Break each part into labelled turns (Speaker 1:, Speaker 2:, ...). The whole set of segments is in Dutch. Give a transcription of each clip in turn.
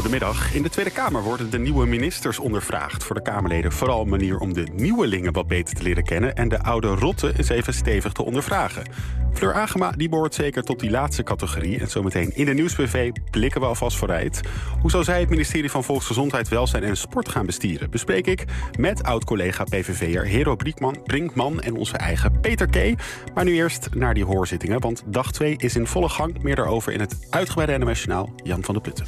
Speaker 1: Goedemiddag. In de Tweede Kamer worden de nieuwe ministers ondervraagd. Voor de Kamerleden vooral een manier om de nieuwelingen wat beter te leren kennen en de oude rotten eens even stevig te ondervragen. Fleur Agema die behoort zeker tot die laatste categorie. En zometeen in de Nieuwsbv blikken we alvast vooruit. Hoe zou zij het ministerie van Volksgezondheid, Welzijn en Sport gaan bestieren? Bespreek ik met oud-collega PVV'er Hero Brinkman en onze eigen Peter K. Maar nu eerst naar die hoorzittingen, want dag 2 is in volle gang. Meer daarover in het uitgebreide NOS-journaal. Jan van der Putten.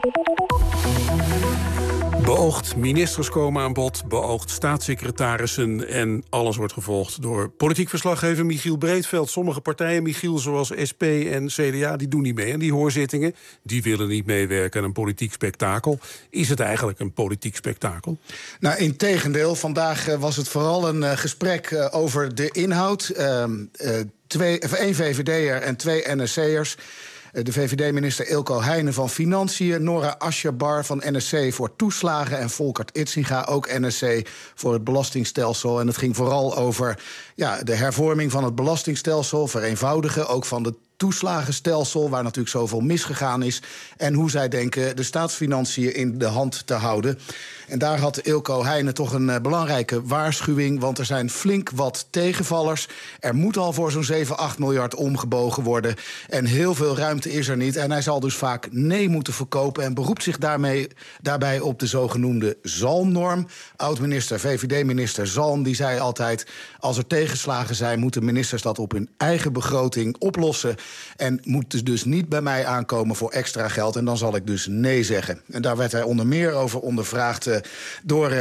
Speaker 2: Beoogd ministers komen aan bod, beoogd staatssecretarissen en alles wordt gevolgd door politiek verslaggever Michiel Breedveld. Sommige partijen, Michiel, zoals SP en CDA, die doen niet mee aan die hoorzittingen. Die willen niet meewerken aan een politiek spektakel. Is het eigenlijk een politiek spektakel?
Speaker 3: Nou, integendeel. Vandaag was het vooral een gesprek over de inhoud. 1 VVD'er en 2 NSC'ers. De VVD-minister Eelco Heijnen van Financiën, Nora Asjebar van NSC voor toeslagen en Volkert Itzinga, ook NSC, voor het belastingstelsel. En het ging vooral over de hervorming van het belastingstelsel, vereenvoudigen ook van de toeslagenstelsel, waar natuurlijk zoveel misgegaan is, en hoe zij denken de staatsfinanciën in de hand te houden. En daar had Eelco Heijnen toch een belangrijke waarschuwing, want er zijn flink wat tegenvallers. Er moet al voor zo'n 7-8 miljard omgebogen worden en heel veel ruimte is er niet. En hij zal dus vaak nee moeten verkopen en beroept zich daarbij op de zogenoemde Zalmnorm. Oud-minister, VVD-minister Zalm, die zei altijd, als er tegenslagen zijn, moeten ministers dat op hun eigen begroting oplossen. En moet dus niet bij mij aankomen voor extra geld. En dan zal ik dus nee zeggen. En daar werd hij onder meer over ondervraagd door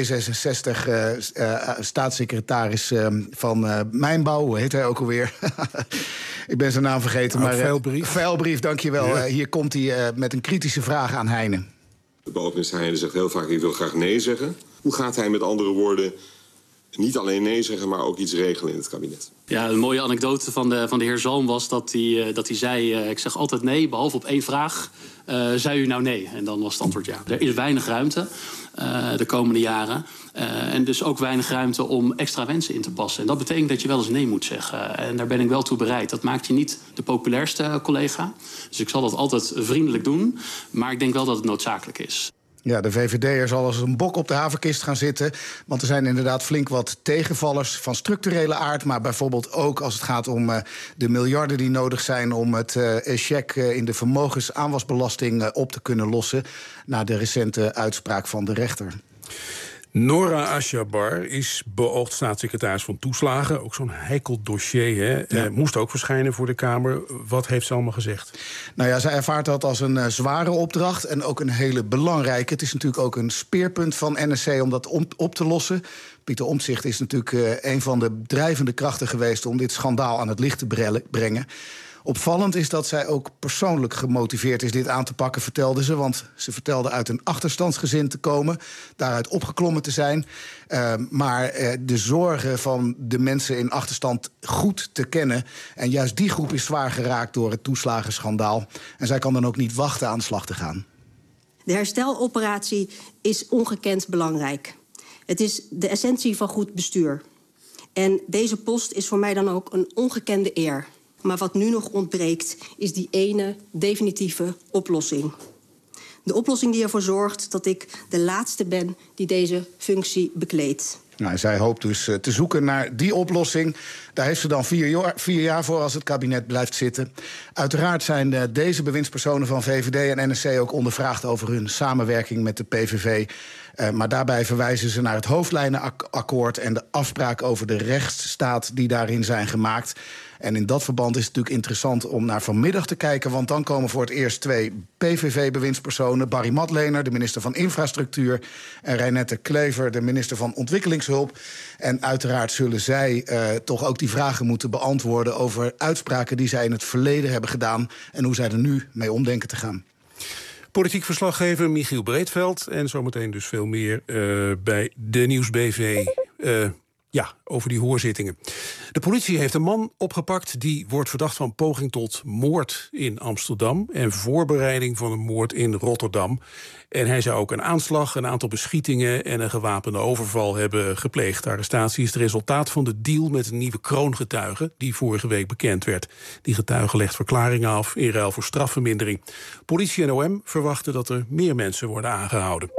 Speaker 3: D66-staatssecretaris van Mijnbouw. Hoe heet hij ook alweer? Ik ben zijn naam vergeten. Maar Veilbrief, dankjewel. Ja. Hier komt hij met een kritische vraag aan Heijnen.
Speaker 4: De beoogdminister Heijnen zegt heel vaak, ik wil graag nee zeggen. Hoe gaat hij met andere woorden niet alleen nee zeggen, maar ook iets regelen in het kabinet?
Speaker 5: Ja, een mooie anekdote van de heer Zalm was dat hij zei, ik zeg altijd nee, behalve op 1 vraag. Zei u nou nee? En dan was het antwoord ja. Er is weinig ruimte de komende jaren. En dus ook weinig ruimte om extra wensen in te passen. En dat betekent dat je wel eens nee moet zeggen. En daar ben ik wel toe bereid. Dat maakt je niet de populairste collega. Dus ik zal dat altijd vriendelijk doen. Maar ik denk wel dat het noodzakelijk is.
Speaker 3: Ja, de VVD'er zal als een bok op de haverkist gaan zitten. Want er zijn inderdaad flink wat tegenvallers van structurele aard. Maar bijvoorbeeld ook als het gaat om de miljarden die nodig zijn om het échec in de vermogensaanwasbelasting op te kunnen lossen. Na de recente uitspraak van de rechter.
Speaker 2: Nora Asjebar is beoogd staatssecretaris van toeslagen. Ook zo'n heikel dossier, hè? Ja. Moest ook verschijnen voor de Kamer. Wat heeft ze allemaal gezegd? Nou ja, zij ervaart dat als een zware opdracht en ook een hele belangrijke. Het is natuurlijk ook een speerpunt van NSC om dat op te lossen. Pieter Omtzigt is natuurlijk een van de drijvende krachten geweest om dit schandaal aan het licht te brengen. Opvallend is dat zij ook persoonlijk gemotiveerd is dit aan te pakken, vertelde ze. Want ze vertelde uit een achterstandsgezin te komen, daaruit opgeklommen te zijn. Maar de zorgen van de mensen in achterstand goed te kennen. En juist die groep is zwaar geraakt door het toeslagenschandaal. En zij kan dan ook niet wachten aan de slag te gaan.
Speaker 6: De hersteloperatie is ongekend belangrijk. Het is de essentie van goed bestuur. En deze post is voor mij dan ook een ongekende eer. Maar wat nu nog ontbreekt, is die ene definitieve oplossing. De oplossing die ervoor zorgt dat ik de laatste ben die deze functie bekleedt.
Speaker 3: Nou, zij hoopt dus te zoeken naar die oplossing. Daar heeft ze dan 4 jaar voor als het kabinet blijft zitten. Uiteraard zijn deze bewindspersonen van VVD en NSC ook ondervraagd over hun samenwerking met de PVV. Maar daarbij verwijzen ze naar het hoofdlijnenakkoord en de afspraak over de rechtsstaat die daarin zijn gemaakt. En in dat verband is het natuurlijk interessant om naar vanmiddag te kijken, want dan komen voor het eerst 2 PVV-bewindspersonen. Barry Matlener, de minister van Infrastructuur, en Reinette Klever, de minister van Ontwikkelingshulp. En uiteraard zullen zij toch ook die vragen moeten beantwoorden over uitspraken die zij in het verleden hebben gedaan en hoe zij er nu mee om denken te gaan.
Speaker 2: Politiek verslaggever Michiel Breedveld. En zometeen dus veel meer bij de Nieuwsbv. Ja, over die hoorzittingen. De politie heeft een man opgepakt die wordt verdacht van poging tot moord in Amsterdam en voorbereiding van een moord in Rotterdam. En hij zou ook een aanslag, een aantal beschietingen en een gewapende overval hebben gepleegd. De arrestatie is het resultaat van de deal met een nieuwe kroongetuige die vorige week bekend werd. Die getuige legt verklaringen af in ruil voor strafvermindering. Politie en OM verwachten dat er meer mensen worden aangehouden.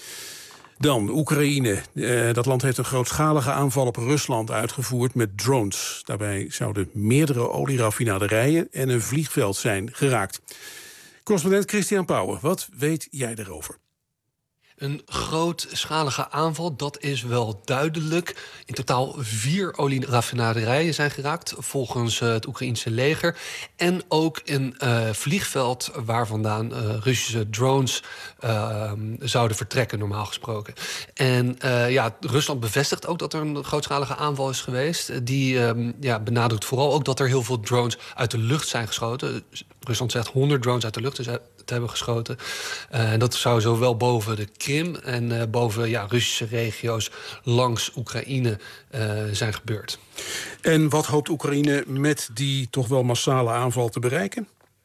Speaker 2: Dan Oekraïne. Dat land heeft een grootschalige aanval op Rusland uitgevoerd met drones. Daarbij zouden meerdere olieraffinaderijen en een vliegveld zijn geraakt. Correspondent Christian Pauwen, wat weet jij daarover?
Speaker 7: Een grootschalige aanval, dat is wel duidelijk. In totaal 4 olieraffinaderijen zijn geraakt, volgens het Oekraïense leger. En ook een vliegveld waar vandaan Russische drones zouden vertrekken, normaal gesproken. En Rusland bevestigt ook dat er een grootschalige aanval is geweest. Die benadrukt vooral ook dat er heel veel drones uit de lucht zijn geschoten. Rusland zegt 100 drones uit de lucht te hebben geschoten. Dat zou zowel boven de Krim en boven Russische regio's langs Oekraïne zijn gebeurd.
Speaker 2: En wat hoopt Oekraïne met die toch wel massale aanval te bereiken?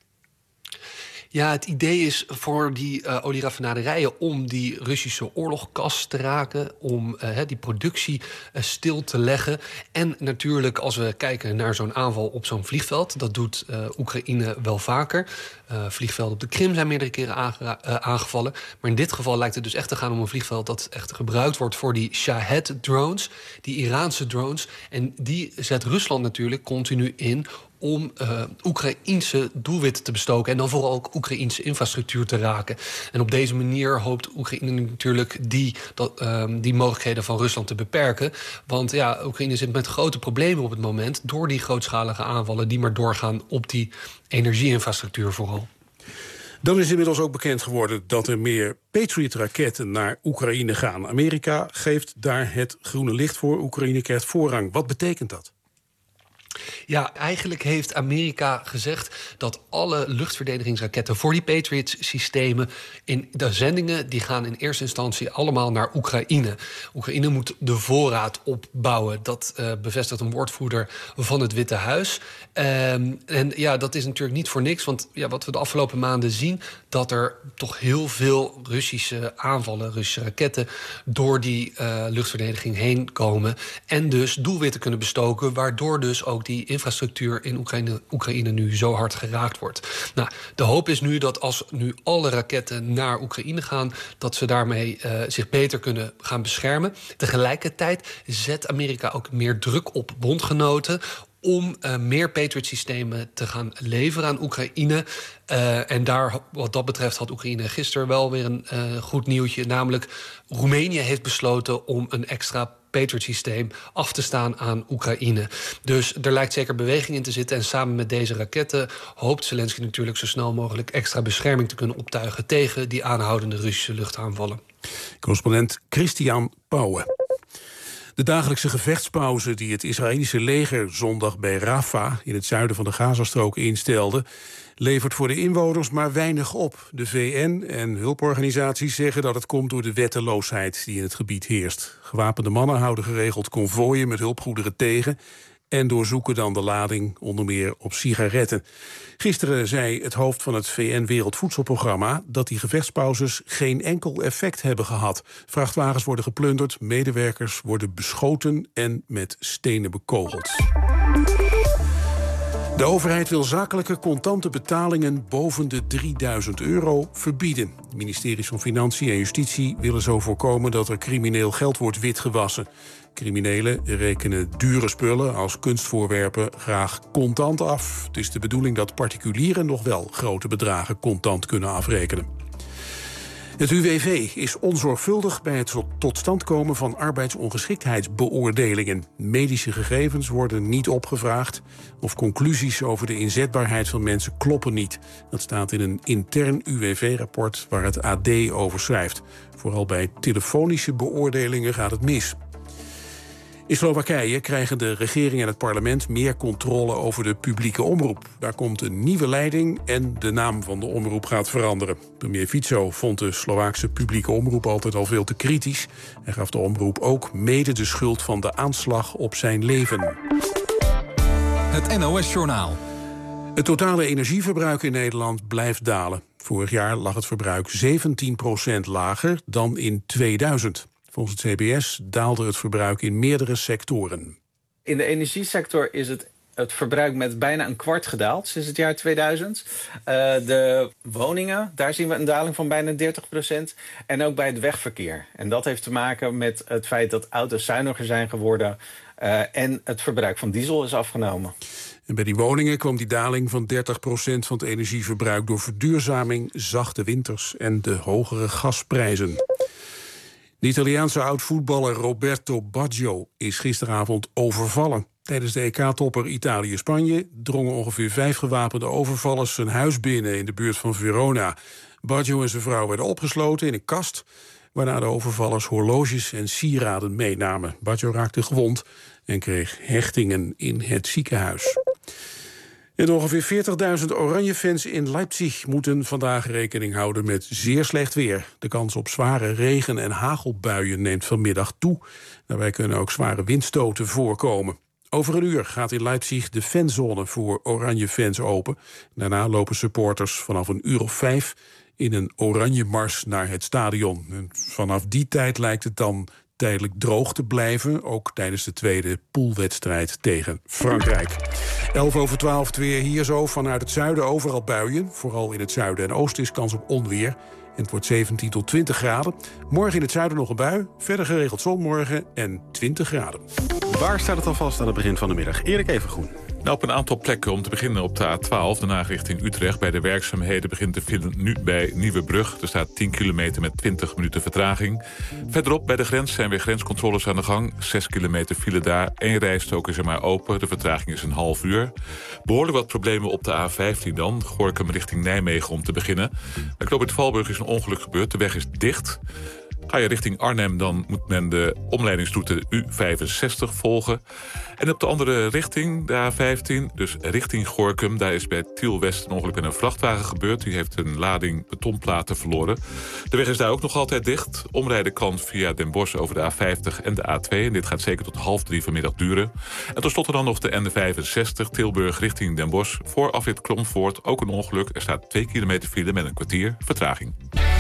Speaker 7: Ja, het idee is voor die olieraffinaderijen om die Russische oorlogkas te raken, om die productie stil te leggen. En natuurlijk, als we kijken naar zo'n aanval op zo'n vliegveld, dat doet Oekraïne wel vaker. Vliegvelden op de Krim zijn meerdere keren aangevallen. Maar in dit geval lijkt het dus echt te gaan om een vliegveld dat echt gebruikt wordt voor die Shahed-drones, die Iraanse drones. En die zet Rusland natuurlijk continu in om Oekraïense doelwitten te bestoken en dan vooral ook Oekraïense infrastructuur te raken. En op deze manier hoopt Oekraïne natuurlijk die mogelijkheden van Rusland te beperken. Want Oekraïne zit met grote problemen op het moment door die grootschalige aanvallen die maar doorgaan op die energieinfrastructuur vooral.
Speaker 2: Dan is inmiddels ook bekend geworden dat er meer Patriot-raketten naar Oekraïne gaan. Amerika geeft daar het groene licht voor. Oekraïne krijgt voorrang. Wat betekent dat?
Speaker 7: Ja, eigenlijk heeft Amerika gezegd dat alle luchtverdedigingsraketten voor die Patriot-systemen in de zendingen, die gaan in eerste instantie allemaal naar Oekraïne. Oekraïne moet de voorraad opbouwen. Dat bevestigt een woordvoerder van het Witte Huis. Dat is natuurlijk niet voor niks, want wat we de afgelopen maanden zien, dat er toch heel veel Russische aanvallen, Russische raketten, door die luchtverdediging heen komen en dus doelwitten kunnen bestoken, waardoor dus ook die infrastructuur in Oekraïne nu zo hard geraakt wordt. Nou, de hoop is nu dat als nu alle raketten naar Oekraïne gaan, dat ze daarmee zich beter kunnen gaan beschermen. Tegelijkertijd zet Amerika ook meer druk op bondgenoten om meer Patriot-systemen te gaan leveren aan Oekraïne. En wat dat betreft had Oekraïne gisteren wel weer een goed nieuwtje. Namelijk, Roemenië heeft besloten om een extra Patriot-systeem af te staan aan Oekraïne. Dus er lijkt zeker beweging in te zitten. En samen met deze raketten hoopt Zelensky natuurlijk zo snel mogelijk extra bescherming te kunnen optuigen tegen die aanhoudende Russische luchtaanvallen.
Speaker 2: Correspondent Christian Pauwen. De dagelijkse gevechtspauze die het Israëlische leger zondag bij Rafah in het zuiden van de Gazastrook instelde, levert voor de inwoners maar weinig op. De VN en hulporganisaties zeggen dat het komt door de wetteloosheid die in het gebied heerst. Gewapende mannen houden geregeld konvooien met hulpgoederen tegen en doorzoeken dan de lading onder meer op sigaretten. Gisteren zei het hoofd van het VN-Wereldvoedselprogramma dat die gevechtspauzes geen enkel effect hebben gehad. Vrachtwagens worden geplunderd, medewerkers worden beschoten en met stenen bekogeld. De overheid wil zakelijke contante betalingen boven de €3000 verbieden. De ministeries van Financiën en Justitie willen zo voorkomen dat er crimineel geld wordt witgewassen. Criminelen rekenen dure spullen als kunstvoorwerpen graag contant af. Het is de bedoeling dat particulieren nog wel grote bedragen contant kunnen afrekenen. Het UWV is onzorgvuldig bij het tot stand komen van arbeidsongeschiktheidsbeoordelingen. Medische gegevens worden niet opgevraagd of conclusies over de inzetbaarheid van mensen kloppen niet. Dat staat in een intern UWV-rapport waar het AD over schrijft. Vooral bij telefonische beoordelingen gaat het mis. In Slowakije krijgen de regering en het parlement meer controle over de publieke omroep. Daar komt een nieuwe leiding en de naam van de omroep gaat veranderen. Premier Fico vond de Slovaakse publieke omroep altijd al veel te kritisch. Hij gaf de omroep ook mede de schuld van de aanslag op zijn leven.
Speaker 8: Het NOS-journaal.
Speaker 2: Het totale energieverbruik in Nederland blijft dalen. Vorig jaar lag het verbruik 17% lager dan in 2000. Volgens het CBS daalde het verbruik in meerdere sectoren.
Speaker 9: In de energiesector is het verbruik met bijna een kwart gedaald sinds het jaar 2000. De woningen, daar zien we een daling van bijna 30%. En ook bij het wegverkeer. En dat heeft te maken met het feit dat auto's zuiniger zijn geworden en het verbruik van diesel is afgenomen.
Speaker 2: En bij die woningen kwam die daling van 30% van het energieverbruik door verduurzaming, zachte winters en de hogere gasprijzen. De Italiaanse oud-voetballer Roberto Baggio is gisteravond overvallen. Tijdens de EK-topper Italië-Spanje drongen ongeveer 5 gewapende overvallers zijn huis binnen in de buurt van Verona. Baggio en zijn vrouw werden opgesloten in een kast, waarna de overvallers horloges en sieraden meenamen. Baggio raakte gewond en kreeg hechtingen in het ziekenhuis. En ongeveer 40.000 Oranje-fans in Leipzig moeten vandaag rekening houden met zeer slecht weer. De kans op zware regen- en hagelbuien neemt vanmiddag toe. Daarbij kunnen ook zware windstoten voorkomen. Over een uur gaat in Leipzig de fanzone voor Oranje-fans open. Daarna lopen supporters vanaf een uur of 5 in een oranje mars naar het stadion. En vanaf die tijd lijkt het dan tijdelijk droog te blijven, ook tijdens de tweede poolwedstrijd tegen Frankrijk. 11:12 het weer hier zo vanuit het zuiden, overal buien. Vooral in het zuiden en oosten is kans op onweer. En het wordt 17 tot 20 graden. Morgen in het zuiden nog een bui, verder geregeld zon morgen en 20 graden.
Speaker 1: Waar staat het al vast aan het begin van de middag? Erik Evengroen.
Speaker 10: Nou, op een aantal plekken. Om te beginnen op de A12, daarna richting Utrecht. Bij de werkzaamheden begint de file nu bij Nieuwebrug. Er staat 10 kilometer met 20 minuten vertraging. Verderop bij de grens zijn weer grenscontroles aan de gang. 6 kilometer file daar. 1 rijstrook is er maar open. De vertraging is een half uur. Behoorlijk wat problemen op de A15 dan. Gorinchem richting Nijmegen om te beginnen. Bij Knooppunt Valburg is een ongeluk gebeurd. De weg is dicht. Ga je richting Arnhem, dan moet men de omleidingsroute U65 volgen. En op de andere richting, de A15, dus richting Gorinchem, daar is bij Tiel West een ongeluk met een vrachtwagen gebeurd. Die heeft een lading betonplaten verloren. De weg is daar ook nog altijd dicht. Omrijden kan via Den Bosch over de A50 en de A2. En dit gaat zeker tot 2:30 vanmiddag duren. En tenslotte dan nog de N65, Tilburg richting Den Bosch. Voor afrit Kromvoort ook een ongeluk. Er staat 2 kilometer file met een kwartier vertraging.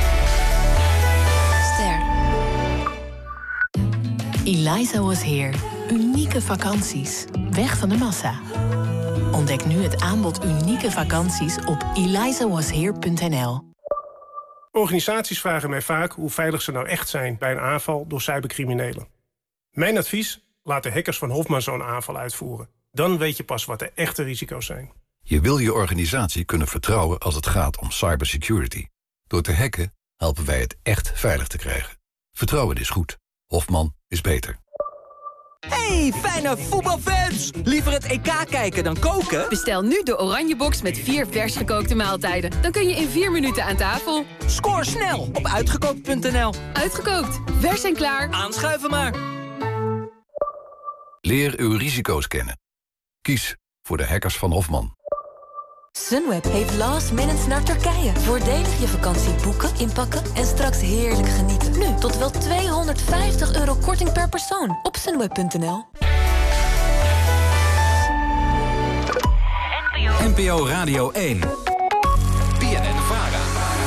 Speaker 11: Eliza Was Here. Unieke vakanties. Weg van de massa. Ontdek nu het aanbod unieke vakanties op elizawasheer.nl.
Speaker 12: Organisaties vragen mij vaak hoe veilig ze nou echt zijn bij een aanval door cybercriminelen. Mijn advies? Laat de hackers van Hofman zo'n aanval uitvoeren. Dan weet je pas wat de echte risico's zijn.
Speaker 13: Je wil je organisatie kunnen vertrouwen als het gaat om cybersecurity. Door te hacken helpen wij het echt veilig te krijgen. Vertrouwen is goed. Hofman is beter.
Speaker 14: Hey, fijne voetbalfans! Liever het EK kijken dan koken?
Speaker 15: Bestel nu de Oranjebox met 4 vers gekookte maaltijden. Dan kun je in 4 minuten aan tafel.
Speaker 14: Scoor snel op uitgekookt.nl.
Speaker 15: Uitgekookt, vers en klaar.
Speaker 14: Aanschuiven maar.
Speaker 13: Leer uw risico's kennen. Kies voor de hackers van Hofman.
Speaker 16: Sunweb heeft last minutes naar Turkije. Voordelig je vakantie boeken, inpakken en straks heerlijk genieten. Nu tot wel €250 korting per persoon op sunweb.nl.
Speaker 8: NPO Radio 1. BNN-VARA.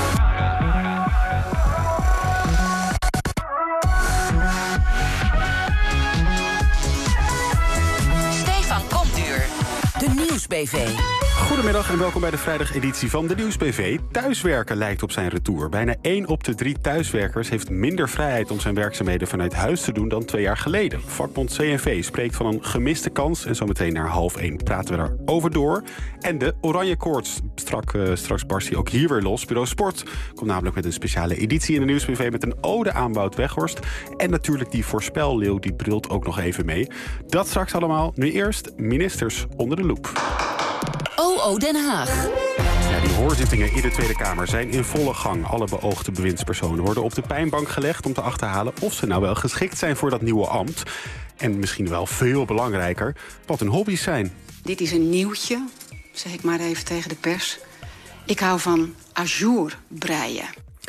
Speaker 16: Stefan Komduur. De Nieuwsbv.
Speaker 1: Goedemiddag en welkom bij de vrijdageditie van de Nieuwsbv. Thuiswerken lijkt op zijn retour. Bijna 1 op de 3 thuiswerkers heeft minder vrijheid om zijn werkzaamheden vanuit huis te doen dan 2 jaar geleden. Vakbond CNV spreekt van een gemiste kans en zometeen naar 12:30 praten we daarover door. En de Oranje Koorts. Straks barst hij ook hier weer los. Bureau Sport komt namelijk met een speciale editie in de Nieuwsbv met een ode aan Wout Weghorst. En natuurlijk die voorspelleeuw, die brult ook nog even mee. Dat straks allemaal. Nu eerst ministers onder de loep.
Speaker 16: OO Den Haag.
Speaker 1: Ja, die hoorzittingen in de Tweede Kamer zijn in volle gang. Alle beoogde bewindspersonen worden op de pijnbank gelegd om te achterhalen of ze nou wel geschikt zijn voor dat nieuwe ambt. En misschien wel veel belangrijker, wat hun hobby's zijn.
Speaker 17: Dit is een nieuwtje, zeg ik maar even tegen de pers. Ik hou van ajour breien.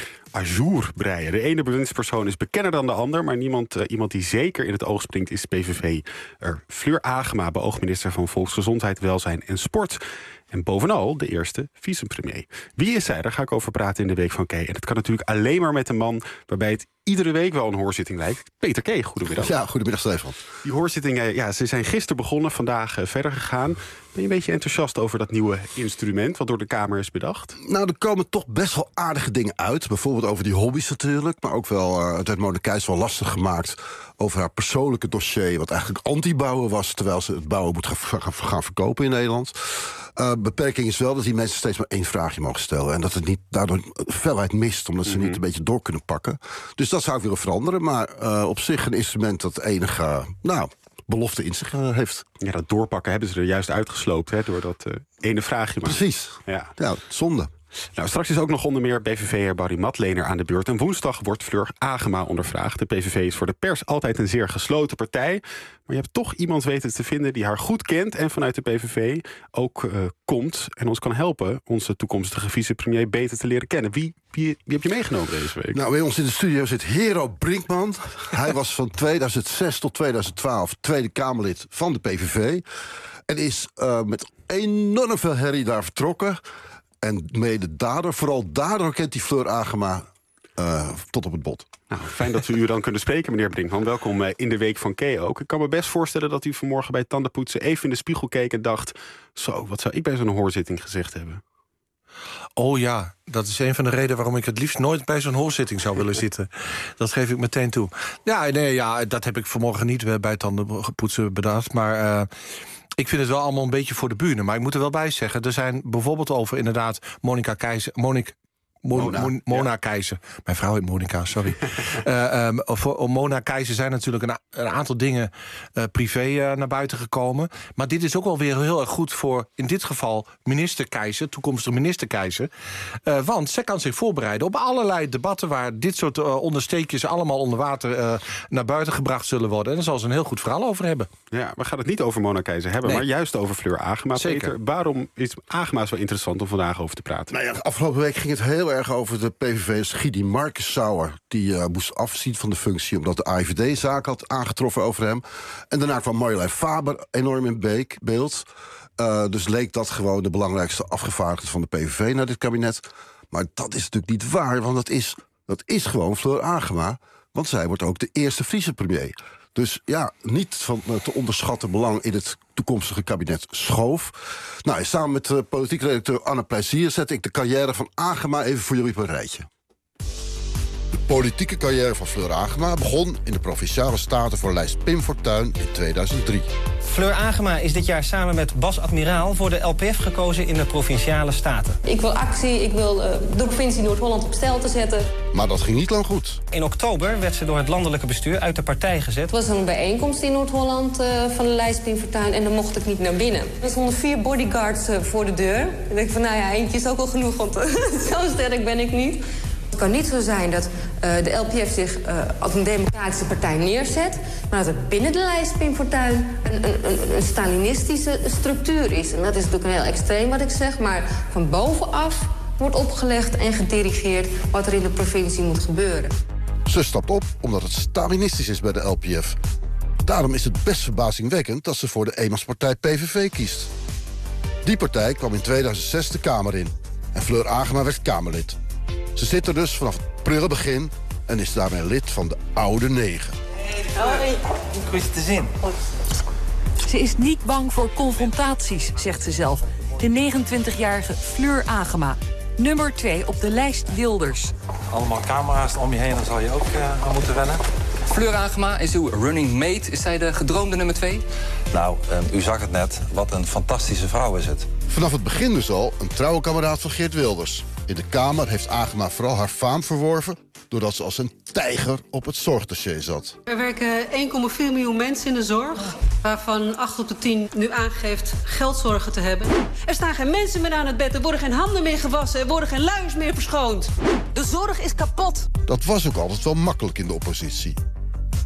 Speaker 1: Ajour breien. De ene bewindspersoon is bekender dan de ander, maar iemand die zeker in het oog springt is PVV'er Fleur Agema, beoogd minister van Volksgezondheid, Welzijn en Sport. En bovenal de eerste vicepremier. Wie is zij? Daar ga ik over praten in de Week van Kay. En dat kan natuurlijk alleen maar met een man waarbij het iedere week wel een hoorzitting lijkt. Peter Kay, goedemiddag.
Speaker 18: Ja, goedemiddag Stefan.
Speaker 1: Die hoorzittingen, ze zijn gisteren begonnen, vandaag verder gegaan. Ben je een beetje enthousiast over dat nieuwe instrument wat door de Kamer is bedacht?
Speaker 18: Nou, er komen toch best wel aardige dingen uit. Bijvoorbeeld over die hobby's natuurlijk. Maar ook wel, het werd Mona Keijs wel lastig gemaakt over haar persoonlijke dossier, wat eigenlijk anti-bouwen was, terwijl ze het bouwen moet gaan verkopen in Nederland. Beperking is wel dat die mensen steeds maar één vraagje mogen stellen. En dat het niet daardoor felheid mist, omdat ze niet een beetje door kunnen pakken. Dus dat zou ik willen veranderen. Maar op zich een instrument dat enige belofte in zich heeft.
Speaker 1: Ja, dat doorpakken hebben ze er juist uitgesloopt, hè, door dat ene vraagje. Maar...
Speaker 18: Precies. Ja, zonde.
Speaker 1: Nou, straks is ook nog onder meer BVV'er Barry Matlener aan de beurt. En woensdag wordt Fleur Agema ondervraagd. De PVV is voor de pers altijd een zeer gesloten partij. Maar je hebt toch iemand weten te vinden die haar goed kent en vanuit de PVV ook komt en ons kan helpen onze toekomstige vicepremier beter te leren kennen. Wie heb je meegenomen deze week?
Speaker 18: Nou, bij ons in de studio zit Hero Brinkman. Hij was van 2006 tot 2012 Tweede Kamerlid van de PVV. En is met enorm veel herrie daar vertrokken. En mede daardoor, vooral daardoor kent die Fleur Agema tot op het bot.
Speaker 1: Nou, fijn dat we u dan kunnen spreken, meneer Brinkman. Welkom in de Week van Kay ook. Ik kan me best voorstellen dat u vanmorgen bij tandenpoetsen even in de spiegel keek en dacht, zo, wat zou ik bij zo'n hoorzitting gezegd hebben?
Speaker 19: Oh ja, dat is een van de redenen waarom ik het liefst nooit bij zo'n hoorzitting zou willen zitten. Dat geef ik meteen toe. Ja, dat heb ik vanmorgen niet bij tandenpoetsen bedacht, maar ik vind het wel allemaal een beetje voor de bühne. Maar ik moet er wel bij zeggen, er zijn bijvoorbeeld over inderdaad Mona Keijzer. Mijn vrouw heet Monica, sorry. Voor Mona Keijzer zijn natuurlijk een aantal dingen privé naar buiten gekomen. Maar dit is ook wel weer heel erg goed voor, in dit geval, minister Keijzer, toekomstige minister Keijzer. Want zij kan zich voorbereiden op allerlei debatten waar dit soort ondersteekjes allemaal onder water naar buiten gebracht zullen worden. En daar zal ze een heel goed verhaal over hebben.
Speaker 1: Ja, we gaan het niet over Mona Keijzer hebben, maar juist over Fleur Agema.
Speaker 19: Zeker.
Speaker 1: Peter, waarom is Agema zo interessant om vandaag over te praten?
Speaker 18: Nou ja, afgelopen week ging het heel erg over de PVV's Guidy Markensauer. Die moest afzien van de functie omdat de AIVD-zaak had aangetroffen over hem. En daarna kwam Marjolein Faber enorm in beeld. Dus leek dat gewoon de belangrijkste afgevaardigde van de PVV naar dit kabinet. Maar dat is natuurlijk niet waar, want dat is gewoon Fleur Agema. Want zij wordt ook de eerste vicepremier. Dus ja, niet van te onderschatten belang in het toekomstige kabinet Schoof. Nou, samen met politiek redacteur Anne Plezier zet ik de carrière van Agema even voor jullie op een rijtje. De politieke carrière van Fleur Agema begon in de Provinciale Staten voor lijst Pim Fortuyn in 2003.
Speaker 20: Fleur Agema is dit jaar samen met Bas Admiraal voor de LPF gekozen in de Provinciale Staten.
Speaker 21: Ik wil actie, ik wil de provincie Noord-Holland op steil te zetten.
Speaker 18: Maar dat ging niet lang goed.
Speaker 20: In oktober werd ze door het landelijke bestuur uit de partij gezet.
Speaker 21: Er was een bijeenkomst in Noord-Holland van de lijst Pim Fortuyn en dan mocht ik niet naar binnen. Er stonden 4 bodyguards voor de deur. En ik van, eentje is ook wel genoeg, want zo sterk ben ik niet. Het kan niet zo zijn dat de LPF zich als een democratische partij neerzet, maar dat er binnen de lijst Pim Fortuyn een Stalinistische structuur is. En dat is natuurlijk heel extreem wat ik zeg, maar van bovenaf wordt opgelegd en gedirigeerd wat er in de provincie moet gebeuren.
Speaker 18: Ze stapt op omdat het Stalinistisch is bij de LPF. Daarom is het best verbazingwekkend dat ze voor de eenmanspartij PVV kiest. Die partij kwam in 2006 de Kamer in en Fleur Agema werd Kamerlid. Ze zit er dus vanaf het prille begin en is daarmee lid van de Oude Negen.
Speaker 20: Hoi, hoe is het te zien?
Speaker 22: Ze is niet bang voor confrontaties, zegt ze zelf. De 29-jarige Fleur Agema. Nummer 2 op de lijst Wilders.
Speaker 23: Allemaal camera's om je heen, dan zal je ook aan moeten wennen.
Speaker 24: Fleur Agema is uw running mate. Is zij de gedroomde nummer 2?
Speaker 23: Nou, u zag het net. Wat een fantastische vrouw is het.
Speaker 18: Vanaf het begin dus al een trouwe kameraad van Geert Wilders. In de Kamer heeft Agema vooral haar faam verworven doordat ze als een tijger op het zorgdossier zat.
Speaker 25: Er werken 1,4 miljoen mensen in de zorg, waarvan 8 op de 10 nu aangeeft geldzorgen te hebben. Er staan geen mensen meer aan het bed, er worden geen handen meer gewassen, er worden geen luiers meer verschoond. De zorg is kapot.
Speaker 18: Dat was ook altijd wel makkelijk in de oppositie.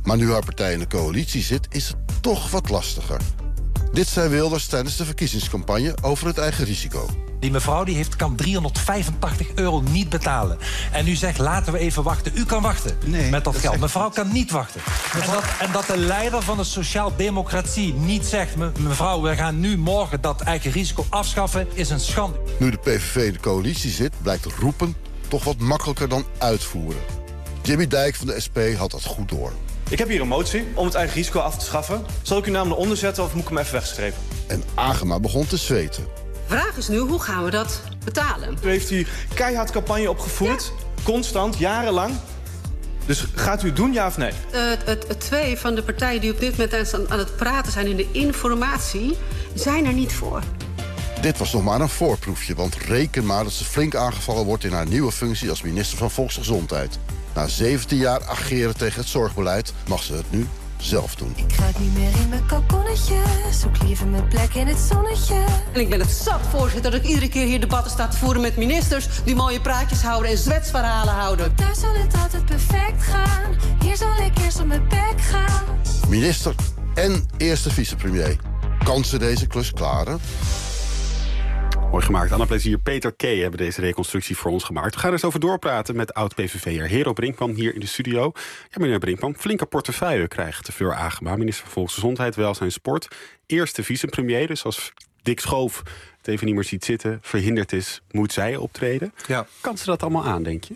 Speaker 18: Maar nu haar partij in de coalitie zit, is het toch wat lastiger. Dit zei Wilders tijdens de verkiezingscampagne over het eigen risico.
Speaker 3: Die mevrouw kan €385 niet betalen. En u zegt, laten we even wachten. U kan wachten met dat geld. Mevrouw kan niet wachten. En dat de leider van de sociaal-democratie niet zegt... mevrouw, we gaan nu morgen dat eigen risico afschaffen, is een schande.
Speaker 18: Nu de PVV in de coalitie zit, blijkt roepen toch wat makkelijker dan uitvoeren. Jimmy Dijk van de SP had dat goed door.
Speaker 4: Ik heb hier een motie om het eigen risico af te schaffen. Zal ik uw naam eronder zetten of moet ik hem even wegschrijven?
Speaker 18: En Agema begon te zweten.
Speaker 25: Vraag is nu, hoe gaan we dat betalen?
Speaker 4: U heeft hier keihard campagne opgevoerd. Ja. Constant, jarenlang. Dus gaat u het doen, ja of nee?
Speaker 25: Twee van de partijen die op dit moment aan het praten zijn in de informatie, zijn er niet voor.
Speaker 18: Dit was nog maar een voorproefje, want reken maar dat ze flink aangevallen wordt in haar nieuwe functie als minister van Volksgezondheid. Na 17 jaar ageren tegen het zorgbeleid mag ze het nu zelf doen.
Speaker 16: Ik ga niet meer in mijn kokonnetje, zoek liever mijn plek in het zonnetje.
Speaker 25: En ik ben het zat, voorzitter, dat ik iedere keer hier debatten sta te voeren met ministers die mooie praatjes houden en zwetsverhalen houden.
Speaker 16: Daar zal het altijd perfect gaan, hier zal ik eerst op mijn bek gaan.
Speaker 18: Minister en eerste vicepremier. Kan ze deze klus klaren?
Speaker 1: Mooi gemaakt. Anna Plezier, Peter K. hebben deze reconstructie voor ons gemaakt. We gaan er eens over doorpraten met oud-PVV'er Hero Brinkman hier in de studio. Ja, meneer Brinkman, flinke portefeuille krijgt Fleur Agema, minister van Volksgezondheid, Welzijn, Sport. Eerste vicepremier, dus als Dick Schoof het even niet meer ziet zitten, verhinderd is, moet zij optreden.
Speaker 19: Ja.
Speaker 1: Kan ze dat allemaal aan, denk je?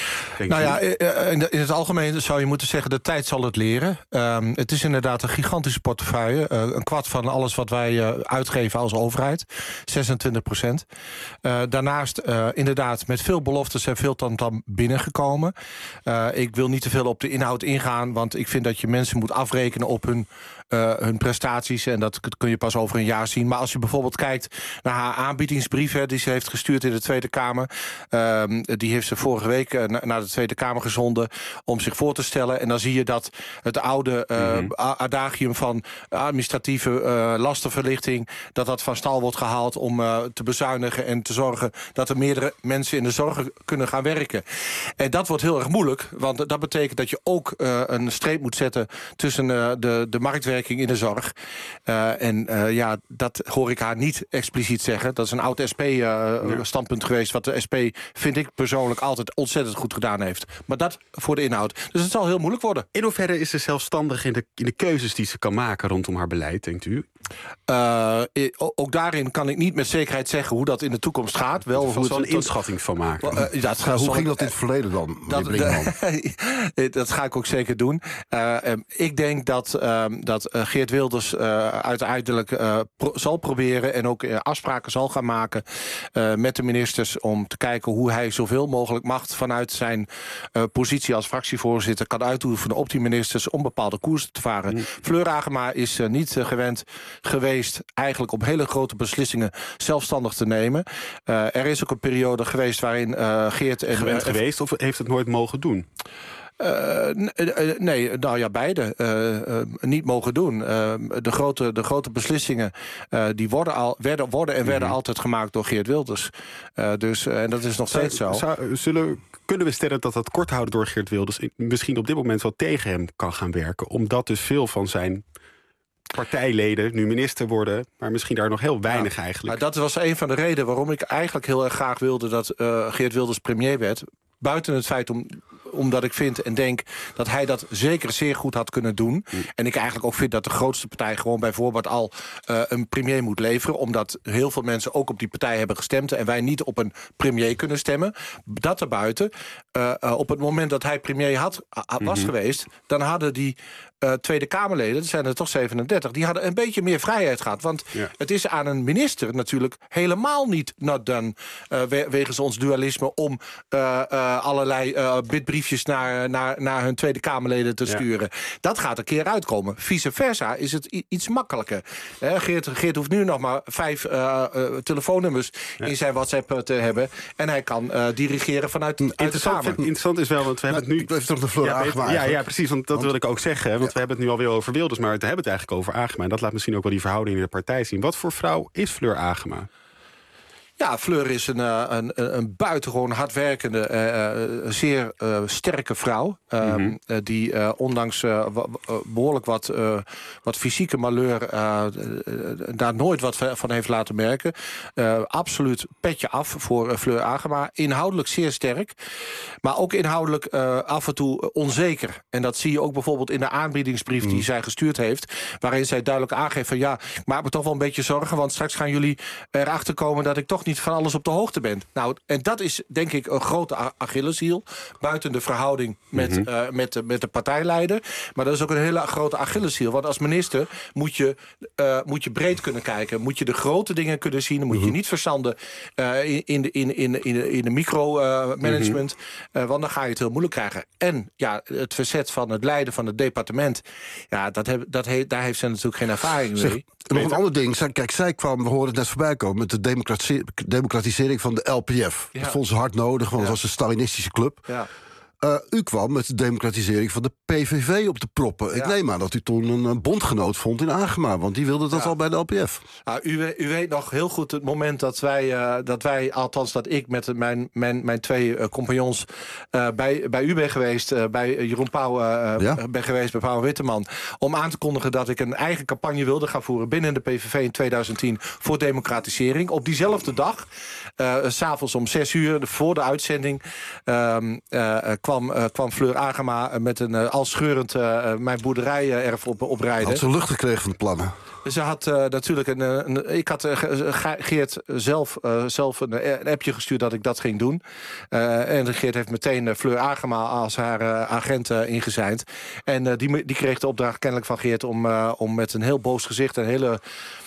Speaker 19: In het algemeen zou je moeten zeggen, de tijd zal het leren. Het is inderdaad een gigantische portefeuille. Een kwart van alles wat wij uitgeven als overheid. 26%. Daarnaast inderdaad met veel beloftes en veel tamtam binnengekomen. Ik wil niet te veel op de inhoud ingaan, want ik vind dat je mensen moet afrekenen op hun prestaties. En dat kun je pas over een jaar zien. Maar als je bijvoorbeeld kijkt naar haar aanbiedingsbrief die ze heeft gestuurd in de Tweede Kamer. Die heeft ze vorige week naar de Tweede Kamer gezonden om zich voor te stellen. En dan zie je dat het oude adagium van administratieve lastenverlichting, dat van stal wordt gehaald om te bezuinigen en te zorgen dat er meerdere mensen in de zorg kunnen gaan werken. En dat wordt heel erg moeilijk, want dat betekent dat je ook een streep moet zetten tussen de marktwerking in de zorg. Dat hoor ik haar niet expliciet zeggen. Dat is een oud SP-standpunt geweest, wat de SP, vind ik persoonlijk, altijd ontzettend goed gedaan heeft. Maar dat voor de inhoud. Dus het zal heel moeilijk worden.
Speaker 1: In hoeverre is ze zelfstandig in de keuzes die ze kan maken rondom haar beleid, denkt u?
Speaker 19: Ook daarin kan ik niet met zekerheid zeggen hoe dat in de toekomst gaat. Wel hoe
Speaker 1: een inschatting van maken.
Speaker 18: Hoe ging dat in het verleden dan?
Speaker 19: Dat ga ik ook zeker doen. Ik denk dat Geert Wilders uiteindelijk zal proberen en ook afspraken zal gaan maken met de ministers om te kijken hoe hij zoveel mogelijk macht vanuit zijn positie als fractievoorzitter kan uitoefenen op die ministers om bepaalde koersen te varen. Fleur Agema is niet gewend geweest eigenlijk om hele grote beslissingen zelfstandig te nemen. Er is ook een periode geweest waarin Geert...
Speaker 1: Gewend geweest of heeft het nooit mogen doen?
Speaker 19: Nee, nou ja, beide niet mogen doen. De grote beslissingen die werden altijd gemaakt door Geert Wilders. En dat is nog steeds zo.
Speaker 1: Kunnen we stellen dat dat kort houden door Geert Wilders misschien op dit moment wel tegen hem kan gaan werken? Omdat dus veel van zijn partijleden nu minister worden, maar misschien daar nog heel weinig eigenlijk.
Speaker 19: Dat was een van de redenen waarom ik eigenlijk heel erg graag wilde dat Geert Wilders premier werd. Buiten het feit omdat ik vind en denk dat hij dat zeker zeer goed had kunnen doen. En ik eigenlijk ook vind dat de grootste partij gewoon bij voorbaat al een premier moet leveren. Omdat heel veel mensen ook op die partij hebben gestemd en wij niet op een premier kunnen stemmen. Dat erbuiten. Op het moment dat hij premier was geweest, dan hadden die Tweede Kamerleden, dat zijn er toch 37... die hadden een beetje meer vrijheid gehad. Want het is aan een minister natuurlijk helemaal niet not done wegens ons dualisme om allerlei bidbriefjes naar hun Tweede Kamerleden te sturen. Dat gaat een keer uitkomen. Vice versa is het iets makkelijker. Geert hoeft nu nog maar 5 telefoonnummers in zijn WhatsApp te hebben. En hij kan dirigeren vanuit de Kamer.
Speaker 1: Interessant is wel, want we hebben het nu...
Speaker 18: Ik blijf toch de Fleur Agema.
Speaker 1: Ja, precies, want dat wil ik ook zeggen. Want we hebben het nu alweer over Wilders, maar we hebben het eigenlijk over Agema. En dat laat misschien ook wel die verhouding in de partij zien. Wat voor vrouw is Fleur Agema?
Speaker 19: Ja, Fleur is een buitengewoon hardwerkende, zeer sterke vrouw. Die ondanks behoorlijk wat fysieke malheur daar nooit wat van heeft laten merken. Absoluut petje af voor Fleur Agema. Inhoudelijk zeer sterk. Maar ook inhoudelijk af en toe onzeker. En dat zie je ook bijvoorbeeld in de aanbiedingsbrief die zij gestuurd heeft. Waarin zij duidelijk aangeeft van ja, ik maak me toch wel een beetje zorgen. Want straks gaan jullie erachter komen dat ik toch niet van alles op de hoogte ben. Nou, en dat is denk ik een grote Achilleshiel. Buiten de verhouding met de partijleider. Maar dat is ook een hele grote Achilleshiel. Want als minister moet je breed kunnen kijken. Moet je de grote dingen kunnen zien. Dan moet je niet verzanden in de micromanagement. Want dan ga je het heel moeilijk krijgen. En ja, het verzet van het leiden van het departement. Ja, daar heeft ze natuurlijk geen ervaring mee.
Speaker 18: Nog een ander ding. Kijk, zij kwam, we horen het net voorbij komen, met de democratisering van de LPF. Dat vond ze hard nodig, want het was een Stalinistische club. Ja. U kwam met de democratisering van de PVV op de proppen. Ja. Ik neem aan dat u toen een bondgenoot vond in Agema, want die wilde dat al bij de LPF.
Speaker 19: U weet nog heel goed het moment dat wij althans dat ik met mijn twee compagnons bij u ben geweest, bij Jeroen Pauw ben geweest, bij Pauw Witteman, om aan te kondigen dat ik een eigen campagne wilde gaan voeren binnen de PVV in 2010 voor democratisering. Op diezelfde dag, 's avonds om 6:00, voor de uitzending, kwam Fleur Agema met een al scheurend mijn boerderij erf oprijden.
Speaker 18: Had ze lucht gekregen van de plannen?
Speaker 19: Ze had natuurlijk ik had Geert zelf een appje gestuurd dat ik dat ging doen. En Geert heeft meteen Fleur Agema als haar agent ingezijnd. En die kreeg de opdracht kennelijk van Geert om met een heel boos gezicht en hele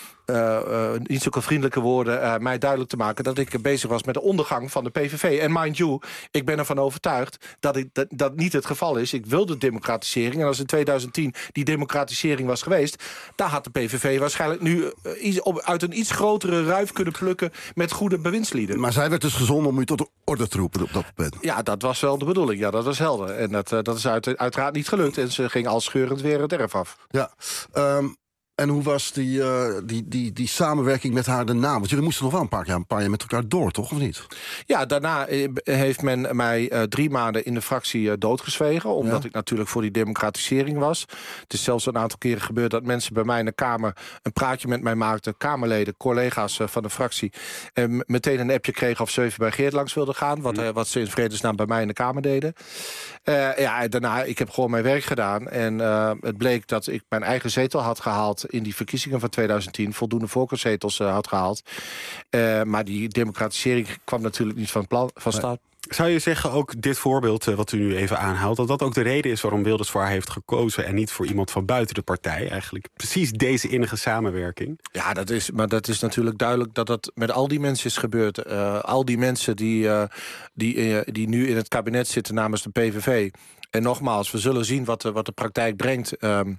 Speaker 19: niet zulke vriendelijke woorden mij duidelijk te maken dat ik bezig was met de ondergang van de PVV. En mind you, ik ben ervan overtuigd dat niet het geval is. Ik wilde democratisering. En als in 2010 die democratisering was geweest, daar had de PVV waarschijnlijk nu uit een iets grotere ruif kunnen plukken met goede bewindslieden.
Speaker 18: Maar zij werd dus gezonden om u tot de orde te roepen op dat moment.
Speaker 19: Ja, dat was wel de bedoeling. Ja, dat was helder. En dat is uiteraard niet gelukt. En ze ging al scheurend weer het erf af.
Speaker 18: Ja, en hoe was die samenwerking met haar daarna? Want jullie moesten nog wel een paar jaar met elkaar door, toch? Of niet?
Speaker 19: Ja, daarna heeft men mij 3 maanden in de fractie doodgezwegen. Omdat ik natuurlijk voor die democratisering was. Het is zelfs een aantal keren gebeurd dat mensen bij mij in de Kamer een praatje met mij maakten. Kamerleden, collega's van de fractie. En meteen een appje kregen of ze even bij Geert langs wilden gaan. Wat ze in vredesnaam bij mij in de Kamer deden. Daarna, ik heb gewoon mijn werk gedaan. En het bleek dat ik mijn eigen zetel had gehaald in die verkiezingen van 2010, voldoende voorkeurszetels had gehaald. Maar die democratisering kwam natuurlijk niet van start.
Speaker 1: Zou je zeggen, ook dit voorbeeld wat u nu even aanhaalt, dat dat ook de reden is waarom Wilders voor haar heeft gekozen en niet voor iemand van buiten de partij eigenlijk? Precies deze innige samenwerking.
Speaker 19: Ja, dat is natuurlijk duidelijk dat dat met al die mensen is gebeurd. Al die mensen die nu in het kabinet zitten namens de PVV. En nogmaals, we zullen zien wat de praktijk brengt.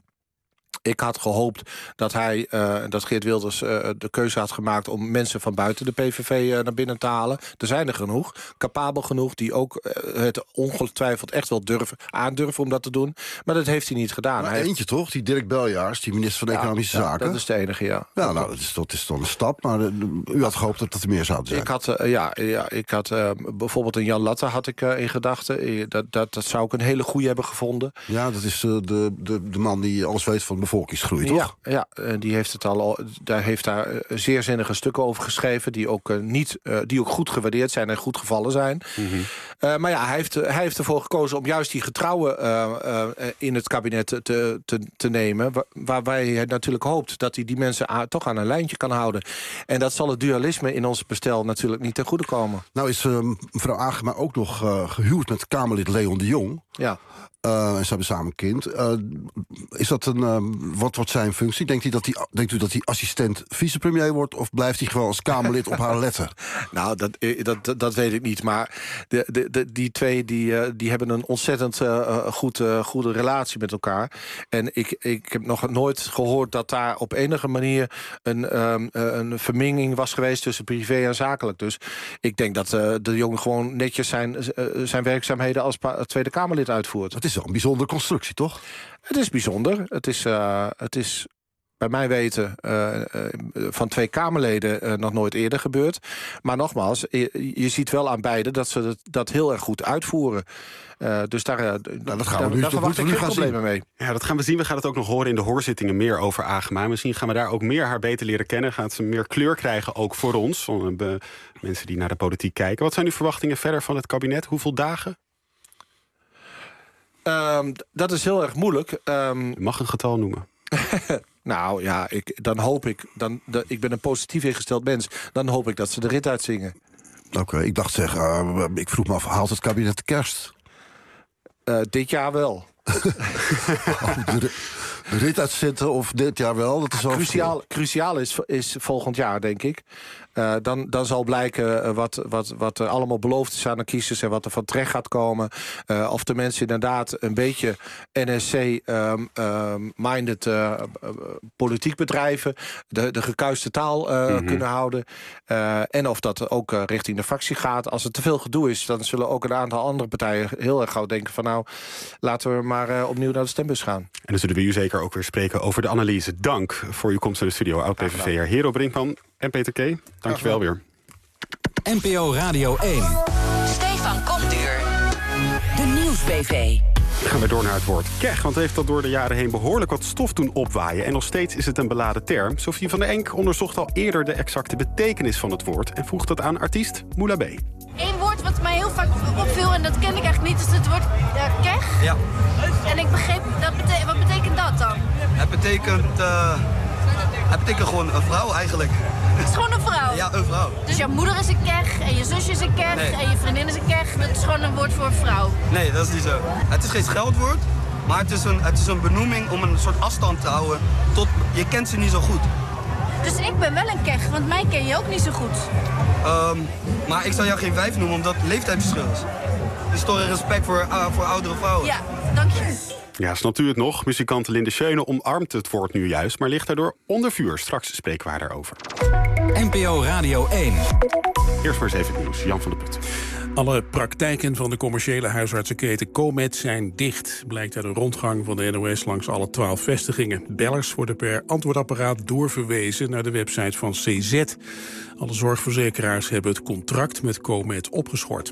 Speaker 19: Ik had gehoopt dat dat Geert Wilders de keuze had gemaakt om mensen van buiten de PVV naar binnen te halen. Er zijn er genoeg, capabel genoeg, die ook het ongetwijfeld echt wel aandurven om dat te doen. Maar dat heeft hij niet gedaan.
Speaker 18: Maar eentje toch, die Dirk Beljaars, die minister van Economische Zaken.
Speaker 19: Dat is de enige, ja.
Speaker 18: Ja, nou, dat is dan een stap, maar u had gehoopt dat er meer zouden zijn.
Speaker 19: Ik had bijvoorbeeld een Jan Latte had ik in gedachten. Dat zou ik een hele goeie hebben gevonden.
Speaker 18: Ja, dat is de man die alles weet van bevolkingsgroei, toch?
Speaker 19: Ja, daar heeft daar zeer zinnige stukken over geschreven die ook goed gewaardeerd zijn en goed gevallen zijn. Maar ja, hij heeft ervoor gekozen om juist die getrouwen in het kabinet te nemen, waarbij hij natuurlijk hoopt dat hij die mensen toch aan een lijntje kan houden. En dat zal het dualisme in ons bestel natuurlijk niet ten goede komen.
Speaker 18: Nou is mevrouw Agema ook nog gehuwd met Kamerlid Leon de Jong.
Speaker 19: Ja.
Speaker 18: En ze hebben samen een kind. Is dat wat wordt zijn functie? Denkt u dat hij assistent vicepremier wordt, of blijft hij gewoon als Kamerlid op haar letten?
Speaker 19: Nou, dat weet ik niet. Maar die twee die hebben een ontzettend goede relatie met elkaar. En ik heb nog nooit gehoord dat daar op enige manier een vermenging was geweest tussen privé en zakelijk. Dus ik denk dat de jongen gewoon netjes zijn werkzaamheden als Tweede Kamerlid uitvoert.
Speaker 18: Het is wel een bijzondere constructie, toch?
Speaker 19: Het is bijzonder. bij mij weten van 2 Kamerleden nog nooit eerder gebeurd. Maar nogmaals, je ziet wel aan beide dat ze dat heel erg goed uitvoeren. Dus daar verwacht ik geen problemen mee.
Speaker 1: Ja, dat gaan we zien. We gaan het ook nog horen in de hoorzittingen meer over Agema. Misschien gaan we daar ook meer haar beter leren kennen. Gaat ze meer kleur krijgen, ook voor ons. Van mensen die naar de politiek kijken. Wat zijn uw verwachtingen verder van het kabinet? Hoeveel dagen?
Speaker 19: Dat is heel erg moeilijk.
Speaker 1: U mag een getal noemen.
Speaker 19: Nou ja, ik ben een positief ingesteld mens. Dan hoop ik dat ze de rit uitzingen.
Speaker 18: Oké, ik dacht ik vroeg me af, haalt het kabinet de kerst?
Speaker 19: Dit jaar wel.
Speaker 18: De rit uitzetten of dit jaar wel? Dat is
Speaker 19: cruciaal is volgend jaar, denk ik. Dan zal blijken wat er allemaal beloofd is aan de kiezers en wat er van terecht gaat komen. Of de mensen inderdaad een beetje NSC-minded politiek bedrijven, de gekuiste taal kunnen houden. En of dat ook richting de fractie gaat. Als er te veel gedoe is, dan zullen ook een aantal andere partijen heel erg gauw denken van nou, laten we maar opnieuw naar de stembus gaan.
Speaker 1: En dan zullen we u zeker ook weer spreken over de analyse. Dank voor uw komst naar de studio, oud-PVV'er Hero Brinkman en Peter K. Dankjewel weer.
Speaker 8: NPO Radio 1.
Speaker 11: Stefan Komduur. De Nieuws-BV.
Speaker 1: Dan gaan we door naar het woord keg, want heeft dat door de jaren heen behoorlijk wat stof doen opwaaien. En nog steeds is het een beladen term. Sofie van der Enk onderzocht al eerder de exacte betekenis van het woord en voegt dat aan artiest Moula B.
Speaker 2: Eén woord wat mij heel vaak opviel, en dat ken ik eigenlijk niet, is het woord keg.
Speaker 5: Ja.
Speaker 2: En ik begreep, wat betekent dat dan?
Speaker 5: Het betekent gewoon een vrouw eigenlijk.
Speaker 2: Het is gewoon een vrouw?
Speaker 5: Ja, een vrouw.
Speaker 2: Dus jouw moeder is een keg, en je zusje is een keg, en je vriendin is een keg. Dat is gewoon een woord voor een vrouw?
Speaker 5: Nee, dat is niet zo. Het is geen scheldwoord, maar het is een benoeming om een soort afstand te houden tot je kent ze niet zo goed.
Speaker 2: Dus ik ben wel een keg, want mij ken je ook niet zo goed.
Speaker 5: Maar ik zou jou geen wijf noemen, omdat het leeftijdsverschil is. Dus toch een respect voor oudere vrouwen.
Speaker 2: Ja, dank je.
Speaker 1: Ja, snapt u het nog? Muzikante Linde Schöne omarmt het woord nu juist, maar ligt daardoor onder vuur. Straks spreken we daarover.
Speaker 8: NPO Radio 1.
Speaker 1: Eerst maar eens even het nieuws. Jan van der Put.
Speaker 6: Alle praktijken van de commerciële huisartsenketen Comet zijn dicht. Blijkt uit een rondgang van de NOS langs alle 12 vestigingen. Bellers worden per antwoordapparaat doorverwezen naar de website van CZ. Alle zorgverzekeraars hebben het contract met Comet opgeschort.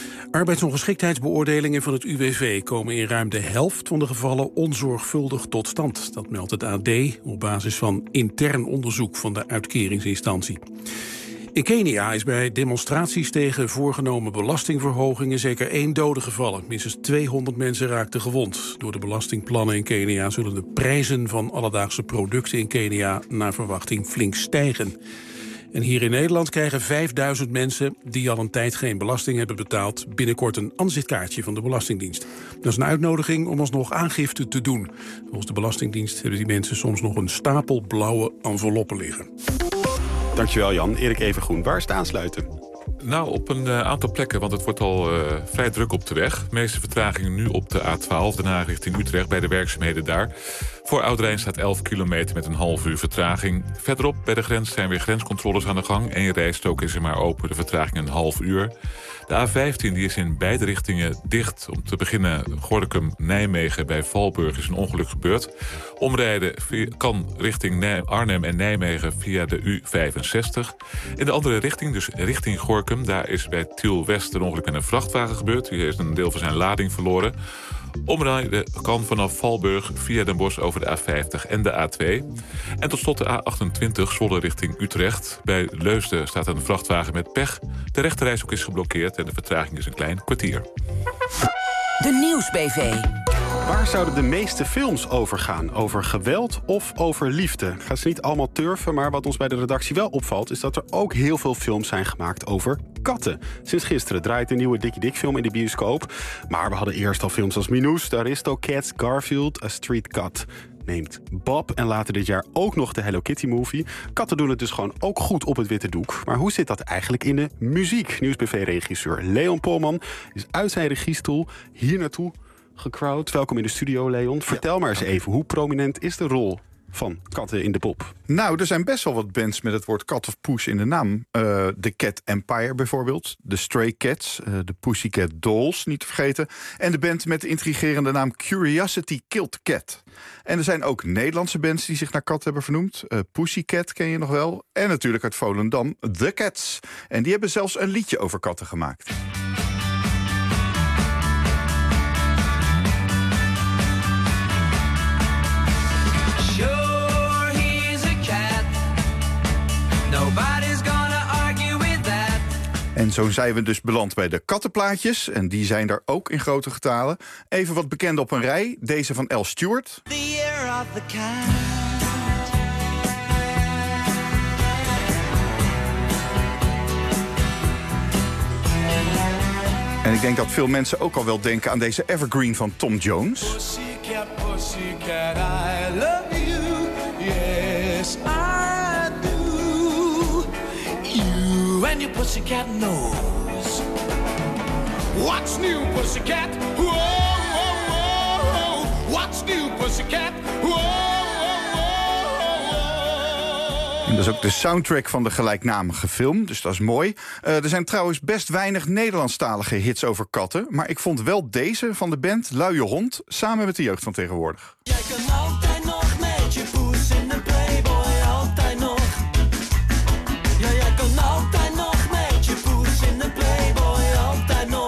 Speaker 6: Arbeidsongeschiktheidsbeoordelingen van het UWV komen in ruim de helft van de gevallen onzorgvuldig tot stand. Dat meldt het AD op basis van intern onderzoek van de uitkeringsinstantie. In Kenia is bij demonstraties tegen voorgenomen belastingverhogingen zeker 1 dode gevallen. Minstens 200 mensen raakten gewond. Door de belastingplannen in Kenia zullen de prijzen van alledaagse producten in Kenia naar verwachting flink stijgen. En hier in Nederland krijgen 5000 mensen die al een tijd geen belasting hebben betaald binnenkort een aanzitkaartje van de Belastingdienst. Dat is een uitnodiging om alsnog aangifte te doen. Volgens de Belastingdienst hebben die mensen soms nog een stapel blauwe enveloppen liggen.
Speaker 1: Dankjewel Jan. Erik Evengroen, waar is het aansluiten?
Speaker 10: Nou, op een aantal plekken, want het wordt al vrij druk op de weg. De meeste vertragingen nu op de A12, daarna richting Utrecht, bij de werkzaamheden daar. Voor Oudenrijn staat 11 kilometer met een half uur vertraging. Verderop bij de grens zijn weer grenscontroles aan de gang. 1 rijstrook is er maar open, de vertraging een half uur. De A15 die is in beide richtingen dicht. Om te beginnen Gorinchem-Nijmegen bij Valburg is een ongeluk gebeurd. Omrijden kan richting Arnhem en Nijmegen via de U65. In de andere richting, dus richting Gorinchem, daar is bij Tiel-West een ongeluk met een vrachtwagen gebeurd. Die heeft een deel van zijn lading verloren. Omrijden kan vanaf Valburg via Den Bosch over de A50 en de A2. En tot slot de A28 Zwolle richting Utrecht. Bij Leusden staat een vrachtwagen met pech. De rechterrijstrook is geblokkeerd en de vertraging is een klein kwartier.
Speaker 11: De Nieuws-BV.
Speaker 1: Waar zouden de meeste films over gaan? Over geweld of over liefde? Ik ga ze niet allemaal turven, maar wat ons bij de redactie wel opvalt is dat er ook heel veel films zijn gemaakt over katten. Sinds gisteren draait de nieuwe Dickie Dick film in de bioscoop. Maar we hadden eerst al films als Minus, The Aristocats, Garfield, A Street Cat neemt Bob en later dit jaar ook nog de Hello Kitty movie. Katten doen het dus gewoon ook goed op het witte doek. Maar hoe zit dat eigenlijk in de muziek? Nieuws-BV-regisseur Leon Polman is uit zijn regiestoel hier naartoe gecrowd. Welkom in de studio, Leon. Vertel maar eens even, hoe prominent is de rol van Katten in de Pop?
Speaker 7: Nou, er zijn best wel wat bands met het woord kat of poes in de naam. The Cat Empire bijvoorbeeld. De Stray Cats. De Pussycat Dolls, niet te vergeten. En de band met de intrigerende naam Curiosity Killed Cat. En er zijn ook Nederlandse bands die zich naar kat hebben vernoemd. Pussycat ken je nog wel. En natuurlijk uit Volendam, The Cats. En die hebben zelfs een liedje over katten gemaakt. En zo zijn we dus beland bij de kattenplaatjes. En die zijn er ook in grote getalen. Even wat bekende op een rij. Deze van Al Stewart. The year of the cat. En ik denk dat veel mensen ook al wel denken aan deze evergreen van Tom Jones. Pussycat, pussycat, I love you. Yes, I do. You and your pussycat knows. What's new, pussycat? Whoa, whoa, whoa. What's new, pussycat? Whoa. En dat is ook de soundtrack van de gelijknamige film, dus dat is mooi. Er zijn trouwens best weinig Nederlandstalige hits over katten, maar ik vond wel deze van de band Luie Hond samen met de jeugd van tegenwoordig. Jij kan altijd nog met je poes in de Playboy, altijd nog. Ja, jij kan altijd nog met je poes in de Playboy, altijd nog.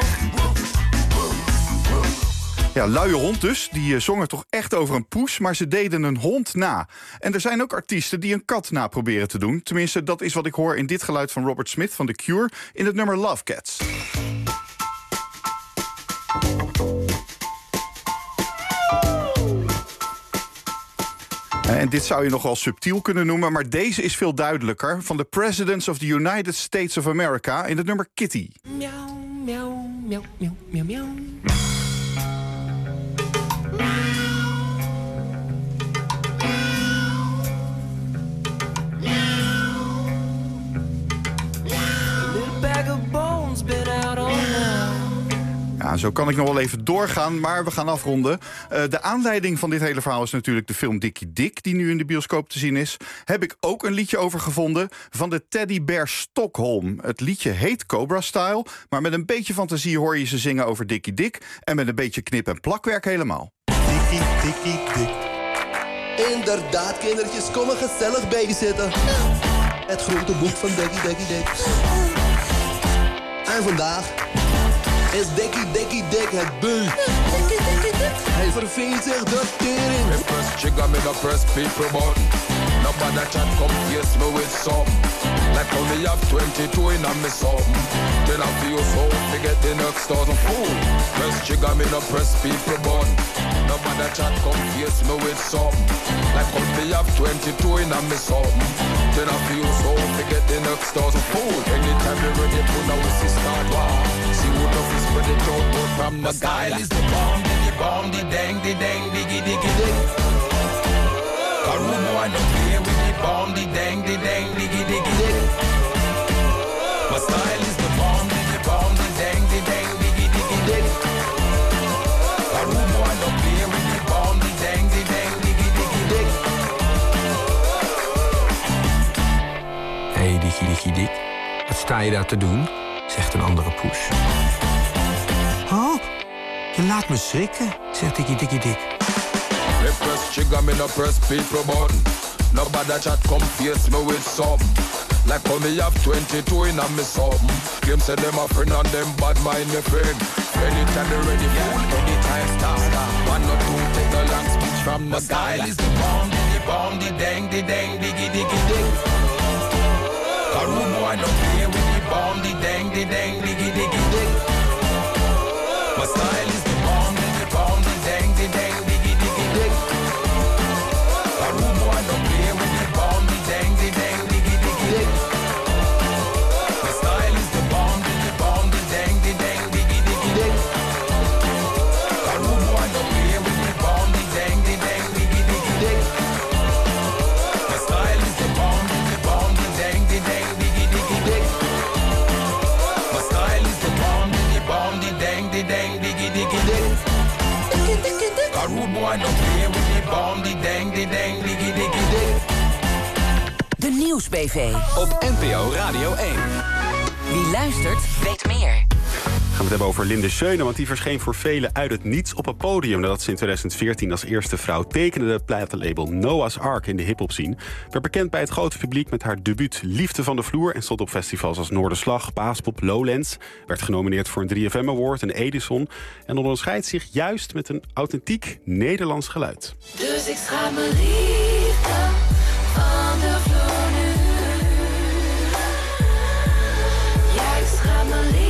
Speaker 7: Ja, Luie Hond dus. Die zongen toch echt over een poes, maar ze deden een hond na. En er zijn ook artiesten die een kat na proberen te doen. Tenminste, dat is wat ik hoor in dit geluid van Robert Smith van The Cure in het nummer Love Cats. En dit zou je nogal subtiel kunnen noemen, maar deze is veel duidelijker. Van de Presidents of the United States of America in het nummer Kitty. Miauw, miauw, miauw, miauw, miauw, miauw. Ja, zo kan ik nog wel even doorgaan, maar we gaan afronden. De aanleiding van dit hele verhaal is natuurlijk de film Dickie Dick, die nu in de bioscoop te zien is. Heb ik ook een liedje over gevonden van de Teddybear Stockholm. Het liedje heet Cobra Style, maar met een beetje fantasie hoor je ze zingen over Dickie Dick. En met een beetje knip- en plakwerk helemaal.
Speaker 9: Dickie, Dickie, Dick. Inderdaad, kindertjes, kom er gezellig bij zitten. Het grote boek van Dickie, Dickie, Dick. En vandaag is Dickie Dick het beu. Hij verveelt zich de tering. Me press trigger, me no press people button. Nobody chat come face me with something. Like only have 22 in a me something. Then I feel so to get the next 1,000 fool. Press trigger, me no press people button. Nobody chat come face me with something. Like only have 22 in a me something. Then I feel so to get the next 1,000 fool. Anytime you're ready, put now we see start war. See who love is spread it out from the style is the bomb, the dang, diggy, diggy, dig. Karumo, I don't play with the bomb, the dang, diggy, diggy, dig. My style is the bomb, the dang, diggy, diggy, dig. Karumo, I don't play with the bomb, the dang, diggy, diggy, dig.
Speaker 12: Hey, Dickie Dick, wat sta je daar te doen? Zegt een andere poes. Oh, je laat me schrikken, zegt Dickie Dick.
Speaker 9: Me press trigger, me no press people button. Nobody chat come face me with something. Like how me have 22 in a me something. Them say them a friend and them bad mind me friend. Anytime they ready for anytime start. One or two take the long speech from the style is the bomb, the dang, diggy, diggy, dig. Karumo, I don't play with the bomb, the dang, diggy, diggy, dig. My style is the bomb, the dang, diggy, diggy, dig. Karumo, I don't play with the bomb, the dang, diggy, diggy, dig. My style is the bomb, the dang, diggy, diggy, dig. Karumo, I don't play with the bomb, the dang, diggy, diggy, dig. My style is the bomb, the dang, diggy, diggy, dig. My style is the bomb, the dang, diggy, diggy, dig. A rude boy don't play with the bomb, the dang, diggy, diggy.
Speaker 13: Nieuwsbv.
Speaker 8: Op NPO Radio 1.
Speaker 13: Wie luistert, weet meer.
Speaker 1: Gaan we het hebben over Linde Schöne, want die verscheen voor velen uit het niets op een podium nadat ze in 2014 als eerste vrouw tekende de platenlabel Noah's Ark in de hip-hop scene. Werd bekend bij het grote publiek met haar debuut Liefde van de Vloer en stond op festivals als Noorderslag, Paaspop, Lowlands. Werd genomineerd voor een 3FM Award, een Edison en onderscheidt zich juist met een authentiek Nederlands geluid.
Speaker 14: Dus ik schaap me liefde van de vloer nu. Ja, ik schaap me liefde.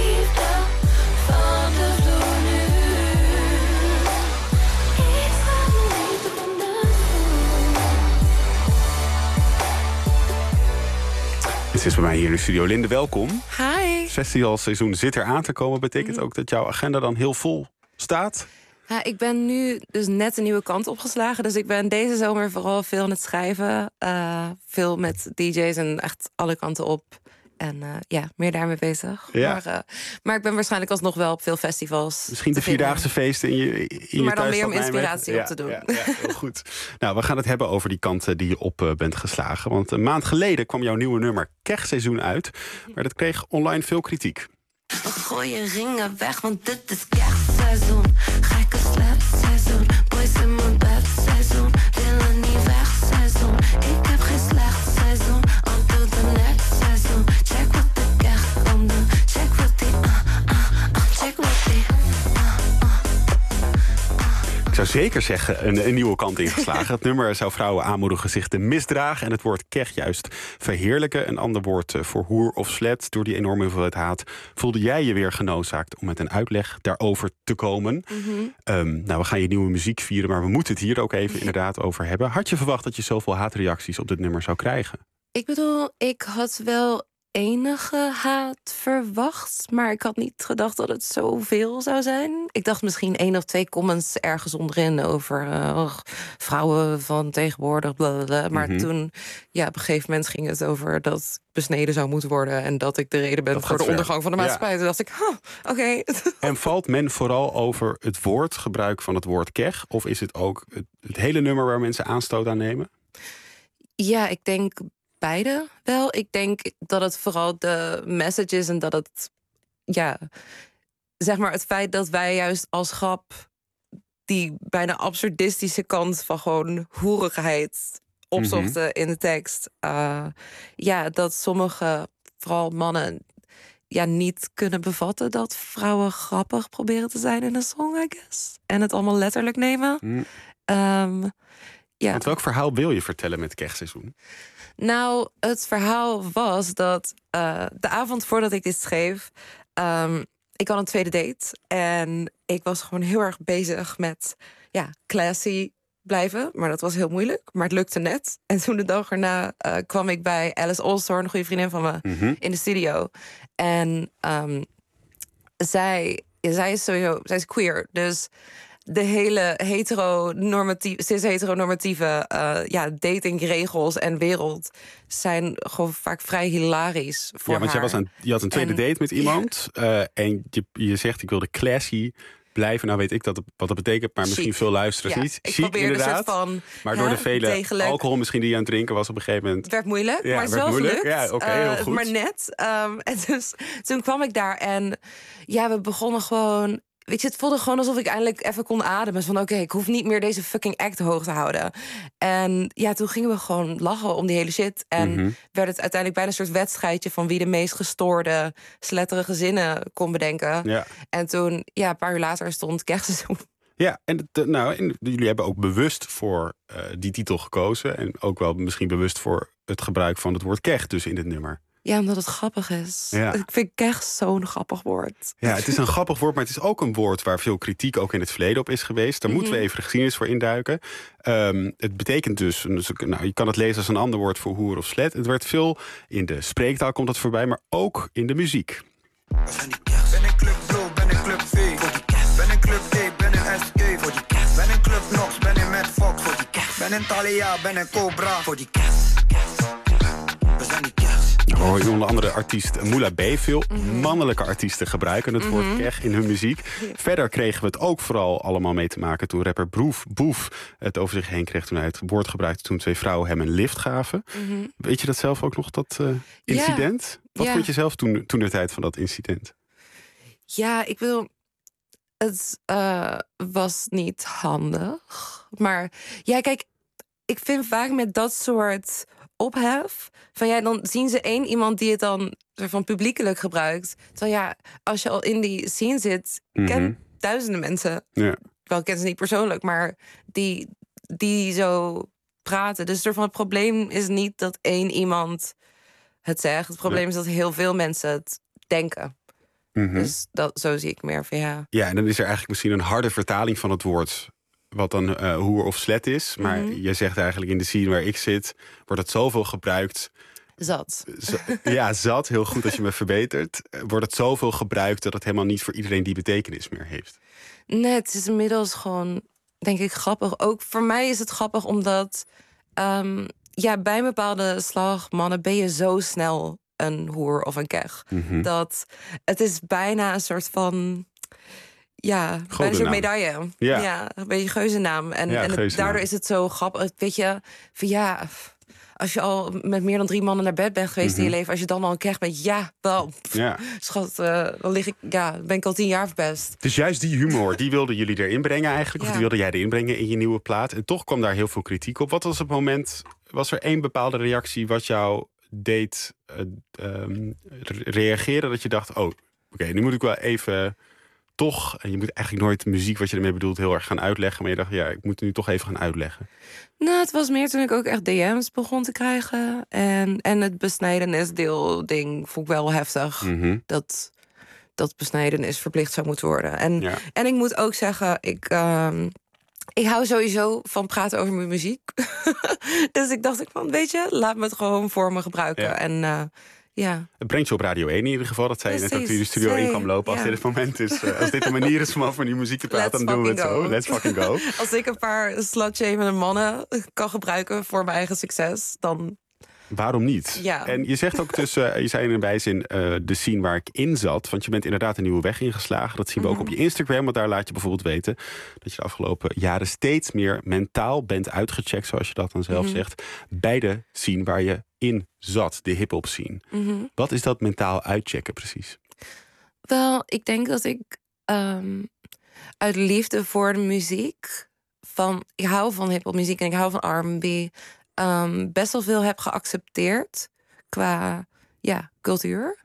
Speaker 1: Dit is bij mij hier in de studio. Linde, welkom.
Speaker 15: Hi.
Speaker 1: Festivalseizoen zit er aan te komen. Betekent ook dat jouw agenda dan heel vol staat?
Speaker 15: Ja, ik ben nu dus net een nieuwe kant opgeslagen. Dus ik ben deze zomer vooral veel aan het schrijven. Veel met DJ's en echt alle kanten op. En meer daarmee bezig.
Speaker 1: Ja.
Speaker 15: Maar ik ben waarschijnlijk alsnog wel op veel festivals.
Speaker 1: Misschien de vierdaagse feesten in je
Speaker 15: maar dan
Speaker 1: thuisstad
Speaker 15: meer om
Speaker 1: Nijmegen.
Speaker 15: inspiratie op te doen.
Speaker 1: Ja, heel goed. Nou, we gaan het hebben over die kanten die je op bent geslagen. Want een maand geleden kwam jouw nieuwe nummer Kechtseizoen uit. Maar dat kreeg online veel kritiek.
Speaker 14: Gooi je ringen weg, want dit is Kechtseizoen. Gekke slepseizoen. Boys in mijn bedseizoen. Willen niet weg seizoen. Ik heb geen slecht seizoen. Until the next seizoen. Check wat ik echt kan doen. Check wat die check wat die
Speaker 1: Ik zou zeker zeggen een nieuwe kant ingeslagen. Het nummer zou vrouwen aanmoedigen zich te misdragen en het woord kech juist verheerlijken. Een ander woord voor hoer of slet. Door die enorme hoeveelheid haat voelde jij je weer genoodzaakt om met een uitleg daarover te komen. We gaan je nieuwe muziek vieren, maar we moeten het hier ook even inderdaad over hebben. Had je verwacht dat je zoveel haatreacties op dit nummer zou krijgen?
Speaker 15: Ik bedoel, ik had wel enige haat verwacht, maar ik had niet gedacht dat het zoveel zou zijn. Ik dacht misschien 1 of 2 comments ergens onderin over vrouwen van tegenwoordig, blablabla. Maar toen, op een gegeven moment ging het over dat besneden zou moeten worden en dat ik de reden ben voor de ondergang van de maatschappij. Toen dacht ik, oké.
Speaker 1: En valt men vooral over het woordgebruik van het woord kech? Of is het ook het hele nummer waar mensen aanstoot aan nemen?
Speaker 15: Ja, ik denk beide wel. Ik denk dat het vooral de message is en dat het, zeg maar het feit dat wij juist als grap die bijna absurdistische kant van gewoon hoerigheid opzochten in de tekst. Dat sommige, vooral mannen, niet kunnen bevatten dat vrouwen grappig proberen te zijn in een song, I guess. En het allemaal letterlijk nemen. Want
Speaker 1: welk verhaal wil je vertellen met Kechtseizoen?
Speaker 15: Nou, het verhaal was dat de avond voordat ik dit schreef, ik had een tweede date. En ik was gewoon heel erg bezig met classy blijven. Maar dat was heel moeilijk. Maar het lukte net. En toen de dag erna kwam ik bij Alice Allstorn, een goede vriendin van me, in de studio. En zij is queer. Dus de hele cis-heteronormatieve datingregels en wereld zijn gewoon vaak vrij hilarisch voor haar.
Speaker 1: Ja, want je had een tweede date met iemand en je zegt ik wilde classy blijven. Nou weet ik wat dat betekent, maar misschien veel luisteraars niet.
Speaker 15: Chic inderdaad.
Speaker 1: Maar door de vele alcohol misschien die je aan het drinken was op een gegeven moment.
Speaker 15: Het werd moeilijk, maar het is wel gelukt.
Speaker 1: Ja, oké, heel goed.
Speaker 15: Maar net. En dus toen kwam ik daar en we begonnen gewoon. Het voelde gewoon alsof ik eindelijk even kon ademen. Van oké, ik hoef niet meer deze fucking act hoog te houden. En toen gingen we gewoon lachen om die hele shit. En werd het uiteindelijk bijna een soort wedstrijdje van wie de meest gestoorde, sletterige zinnen kon bedenken. Ja. En toen, een paar uur later stond Kechtseizoen.
Speaker 1: Ja, en jullie hebben ook bewust voor die titel gekozen. En ook wel misschien bewust voor het gebruik van het woord kech dus in dit nummer.
Speaker 15: Ja, omdat het grappig is. Ja. Ik vind kech zo'n grappig woord.
Speaker 1: Ja, het is een grappig woord, maar het is ook een woord waar veel kritiek ook in het verleden op is geweest. Daar moeten we even de geschiedenis voor induiken. Het betekent dus, je kan het lezen als een ander woord voor hoer of slet. Het werd veel in de spreektaal komt dat voorbij, maar ook in de muziek.
Speaker 17: Ben in Club Blue, ben in Club V. Ben in Club D, ben in SK. Ben in Club Nox, ben in Mad Fox. Ben in Thalia, ben in Cobra. We zijn die
Speaker 1: hoor je onder andere artiest Moula B. Veel mannelijke artiesten gebruiken het woord kech in hun muziek. Verder kregen we het ook vooral allemaal mee te maken toen rapper Boef het over zich heen kreeg toen hij het woord gebruikte toen 2 vrouwen hem een lift gaven. Weet je dat zelf ook nog, dat incident? Wat vond je zelf toen de tijd van dat incident?
Speaker 15: Ja, ik wil... Het was niet handig. Maar ja, kijk, ik vind vaak met dat soort ophef... van dan zien ze iemand die het dan soort van publiekelijk gebruikt. Terwijl als je al in die scene zit... ken duizenden mensen. Ja. Wel, ik ken ze niet persoonlijk, maar die zo praten. Dus het probleem is niet dat 1 iemand het zegt. Het probleem is dat heel veel mensen het denken. Dus zo zie ik meer van Ja,
Speaker 1: en dan is er eigenlijk misschien een harde vertaling van het woord... wat dan hoer of slet is. Maar je zegt eigenlijk in de scene waar ik zit... wordt het zoveel gebruikt...
Speaker 15: Zat.
Speaker 1: Zat. Heel goed als je me verbetert. Wordt het zoveel gebruikt dat het helemaal niet voor iedereen die betekenis meer heeft?
Speaker 15: Nee, het is inmiddels gewoon, denk ik, grappig. Ook voor mij is het grappig omdat... bij een bepaalde slag mannen ben je zo snel... een hoer of een kech. Dat het is bijna een soort van... bijna een soort medaille. Ja, een beetje geuzennaam. En daardoor is het zo grappig. Weet je, van als je al met meer dan 3 mannen naar bed bent geweest in je leven... als je dan al een kech bent, schat, dan ben ik al 10 jaar verpest.
Speaker 1: Dus juist die humor, die wilden jullie erin brengen eigenlijk... of die wilde jij erin brengen in je nieuwe plaat. En toch kwam daar heel veel kritiek op. Wat was het moment... Was er 1 bepaalde reactie wat jou deed reageren? Dat je dacht, oké, nu moet ik wel even toch... En je moet eigenlijk nooit de muziek wat je ermee bedoelt heel erg gaan uitleggen. Maar je dacht, ik moet het nu toch even gaan uitleggen.
Speaker 15: Nou, het was meer toen ik ook echt DM's begon te krijgen. En het besnijdenisdeel ding vond ik wel heftig. Dat besnijdenis verplicht zou moeten worden. En ik moet ook zeggen, ik hou sowieso van praten over mijn muziek. Dus ik dacht van, weet je, laat me het gewoon voor me gebruiken. En
Speaker 1: het brengt je op Radio 1 in ieder geval. Dat zei je net ook toen je de studio in kwam lopen. Als dit het moment is, als dit de manier is om over die muziek te praten, dan doen we het zo. Let's fucking go.
Speaker 15: Als ik een paar slut-shamende mannen kan gebruiken voor mijn eigen succes, dan...
Speaker 1: Waarom niet? Ja. En je zegt ook je zei in een bijzin de scene waar ik in zat. Want je bent inderdaad een nieuwe weg ingeslagen. Dat zien we ook op je Instagram. Want daar laat je bijvoorbeeld weten dat je de afgelopen jaren steeds meer mentaal bent uitgecheckt, zoals je dat dan zelf zegt, bij de scene waar je in zat, de hip-hop scene. Wat is dat mentaal uitchecken precies?
Speaker 15: Wel, ik denk dat ik uit liefde voor de muziek, ik hou van hip-hop muziek en ik hou van R&B, best wel veel heb geaccepteerd qua cultuur.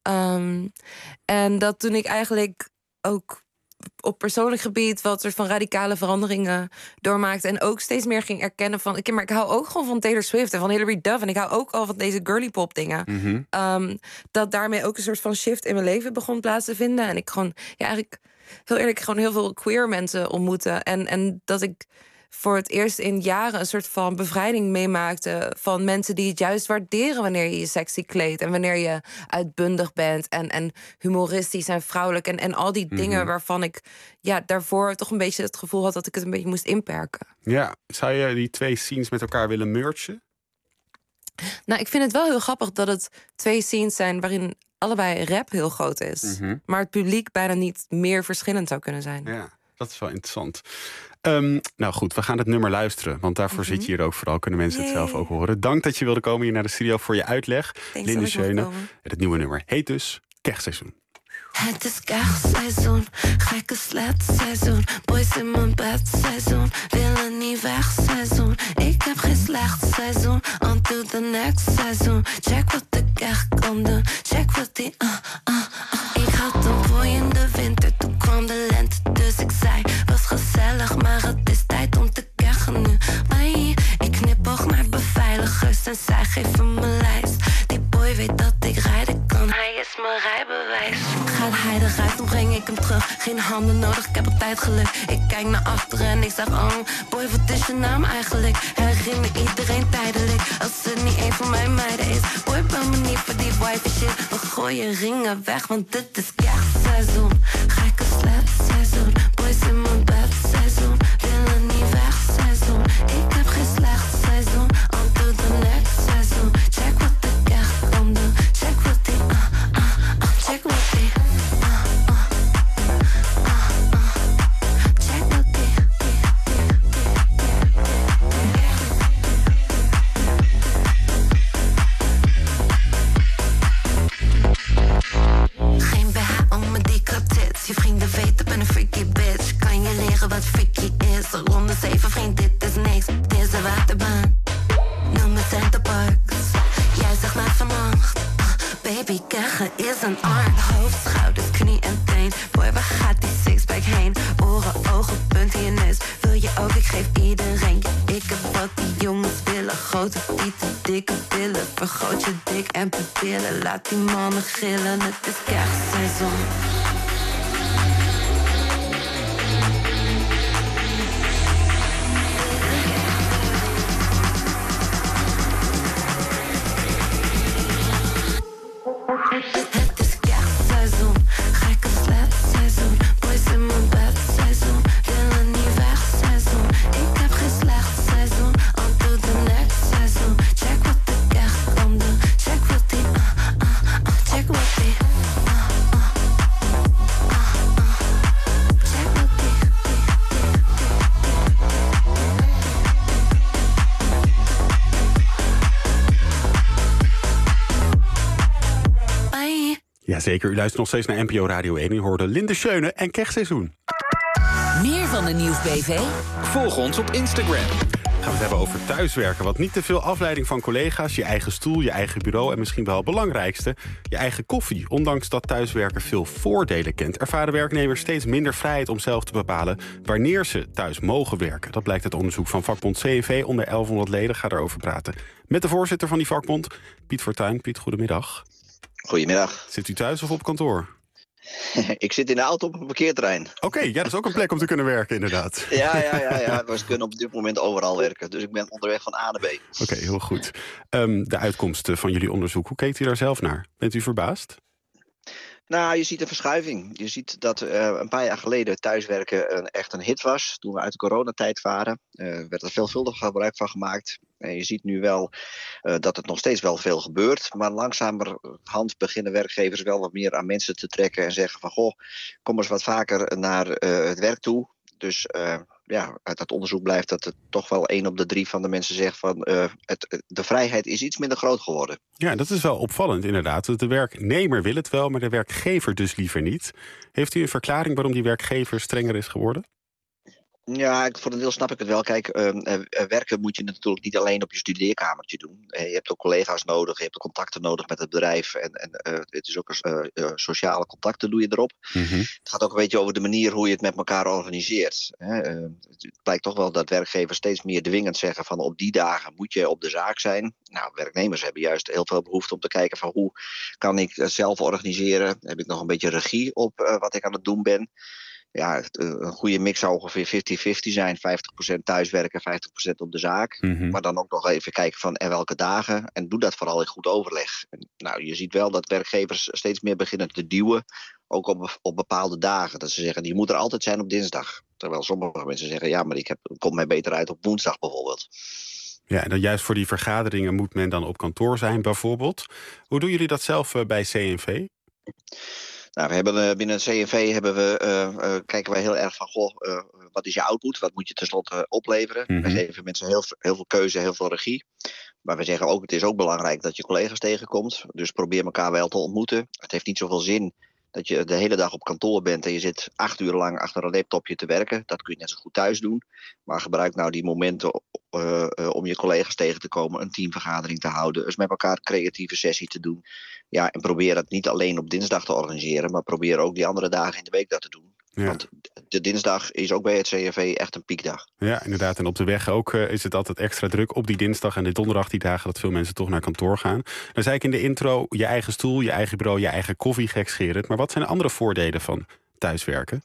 Speaker 15: En dat toen ik eigenlijk ook op persoonlijk gebied wat soort van radicale veranderingen doormaakte en ook steeds meer ging erkennen van, maar ik hou ook gewoon van Taylor Swift en van Hilary Duff en ik hou ook al van deze girly pop dingen. Dat daarmee ook een soort van shift in mijn leven begon plaats te vinden en ik gewoon eigenlijk heel eerlijk gewoon heel veel queer mensen ontmoette en dat ik voor het eerst in jaren een soort van bevrijding meemaakte van mensen die het juist waarderen wanneer je je sexy kleedt en wanneer je uitbundig bent en humoristisch en vrouwelijk en al die dingen waarvan ik daarvoor toch een beetje het gevoel had dat ik het een beetje moest inperken.
Speaker 1: Ja, zou je die 2 scenes met elkaar willen mergen?
Speaker 15: Nou, ik vind het wel heel grappig dat het 2 scenes zijn waarin allebei rap heel groot is, maar het publiek bijna niet meer verschillend zou kunnen zijn.
Speaker 1: Ja, dat is wel interessant. Nou goed, we gaan het nummer luisteren. Want daarvoor zit je hier ook vooral. Kunnen mensen het zelf ook horen. Dank dat je wilde komen hier naar de studio voor je uitleg. Linde Schöne. En het nieuwe nummer heet dus Kechseizoen.
Speaker 14: Het is kechtseizoen, gekke sletseizoen. Boys in mijn bedseizoen, willen niet wegseizoen. Ik heb geen slecht seizoen, on to the next seizoen. Check wat de kech kan doen, check wat die Ik had een boy in de winter, toen kwam de lente. Dus ik zei, was gezellig, maar het is tijd om te kechen nu. Ai, ik knipoog naar beveiligers en zij geven me lijst. Die boy weet dat ik rijden kan, hij is mijn rijbewijs. Gaat hij eruit, dan breng ik hem terug. Geen handen nodig, ik heb altijd geluk. Ik kijk naar achteren en ik zeg, boy, wat is je naam eigenlijk? Herinner iedereen tijdelijk, als het niet een van mijn meiden is. Boy, bel me niet voor die wife shit. We gooien ringen weg, want dit is kechtseizoen. Gekke sletseizoen, boys in mijn bedseizoen. Willen niet wegseizoen, ik heb geen slecht seizoen. On to the next seizoen, check wat de kech kan doen. vragen wat freaky is. Ronde 7, vriend, dit is niks. Dit is de waterbaan. Noem me Centerparks. Jij zegt maar vannacht. Baby, keggen is een art. Hoofd, schouders, knie en teen. Boy, waar gaat die sixpack heen? Oren, ogen, punt in je neus. Wil je ook, ik geef iedereen. Ik heb wat die jongens willen. Grote tieten, dikke billen. Vergroot je dik en pupillen. Laat die mannen gillen, het is kertseizoen. Het is kertseizoen, gekke slet-seizoen. Boys in mijn bed-seizoen, willen niet weg-seizoen. Ik heb geen slecht seizoen, onder de nek-seizoen. Check wat de kerst kan doen, check wat die, check wat die, check wat die.
Speaker 1: Jazeker, u luistert nog steeds naar NPO Radio 1. U hoorde Linde Schöne en Kertseizoen.
Speaker 13: Meer van de Nieuws-BV?
Speaker 8: Volg ons op Instagram.
Speaker 1: Gaan we het hebben over thuiswerken. Wat niet te veel afleiding van collega's, je eigen stoel, je eigen bureau en misschien wel het belangrijkste, je eigen koffie. Ondanks dat thuiswerken veel voordelen kent, ervaren werknemers steeds minder vrijheid om zelf te bepalen wanneer ze thuis mogen werken. Dat blijkt uit onderzoek van vakbond CNV. Onder 1100 leden gaat erover praten. Met de voorzitter van die vakbond, Piet Fortuyn. Piet, goedemiddag.
Speaker 20: Goedemiddag.
Speaker 1: Zit u thuis of op kantoor?
Speaker 20: Ik zit in de auto op een parkeerterrein.
Speaker 1: Oké, ja, dat is ook een plek om te kunnen werken, inderdaad.
Speaker 20: Ja. We kunnen op dit moment overal werken. Dus ik ben onderweg van A naar B.
Speaker 1: Oké, heel goed. De uitkomsten van jullie onderzoek, hoe keek u daar zelf naar? Bent u verbaasd?
Speaker 20: Nou, je ziet een verschuiving. Je ziet dat een paar jaar geleden thuiswerken echt een hit was. Toen we uit de coronatijd waren, werd er veelvuldig gebruik van gemaakt. En je ziet nu wel dat het nog steeds wel veel gebeurt. Maar langzamerhand beginnen werkgevers wel wat meer aan mensen te trekken. En zeggen van, goh, kom eens wat vaker naar het werk toe. Dus uit dat onderzoek blijft dat het toch wel 1 op de 3 van de mensen zegt van de vrijheid is iets minder groot geworden.
Speaker 1: Ja, dat is wel opvallend inderdaad. De werknemer wil het wel, maar de werkgever dus liever niet. Heeft u een verklaring waarom die werkgever strenger is geworden?
Speaker 20: Ja, voor een deel snap ik het wel. Kijk, werken moet je natuurlijk niet alleen op je studeerkamertje doen. Je hebt ook collega's nodig, je hebt contacten nodig met het bedrijf. En het is ook sociale contacten doe je erop. Mm-hmm. Het gaat ook een beetje over de manier hoe je het met elkaar organiseert. Het blijkt toch wel dat werkgevers steeds meer dwingend zeggen van op die dagen moet je op de zaak zijn. Nou, werknemers hebben juist heel veel behoefte om te kijken van hoe kan ik zelf organiseren. Heb ik nog een beetje regie op wat ik aan het doen ben. Ja, een goede mix zou ongeveer 50-50 zijn. 50% thuiswerken, 50% op de zaak. Mm-hmm. Maar dan ook nog even kijken van welke dagen. En doe dat vooral in goed overleg. En, nou, je ziet wel dat werkgevers steeds meer beginnen te duwen. Ook op bepaalde dagen. Dat ze zeggen, die moet er altijd zijn op dinsdag. Terwijl sommige mensen zeggen, ja, maar het komt mij beter uit op woensdag bijvoorbeeld.
Speaker 1: Ja, en dan juist voor die vergaderingen moet men dan op kantoor zijn bijvoorbeeld. Hoe doen jullie dat zelf bij CNV?
Speaker 20: Nou, we hebben binnen het CNV kijken wij heel erg van, wat is je output? Wat moet je tenslotte opleveren? Mm-hmm. We geven mensen heel veel keuze, heel veel regie. Maar we zeggen ook, het is ook belangrijk dat je collega's tegenkomt. Dus probeer elkaar wel te ontmoeten. Het heeft niet zoveel zin dat je de hele dag op kantoor bent en je zit 8 uur lang achter een laptopje te werken. Dat kun je net zo goed thuis doen. Maar gebruik nou die momenten om je collega's tegen te komen, een teamvergadering te houden. Dus met elkaar een creatieve sessie te doen. Ja, en probeer het niet alleen op dinsdag te organiseren, maar probeer ook die andere dagen in de week dat te doen. Ja. Want de dinsdag is ook bij het CNV echt een piekdag.
Speaker 1: Ja, inderdaad. En op de weg ook is het altijd extra druk op die dinsdag en de donderdag, die dagen dat veel mensen toch naar kantoor gaan. Dan zei ik in de intro, je eigen stoel, je eigen bureau, je eigen koffie, gekscherend. Maar wat zijn de andere voordelen van thuiswerken?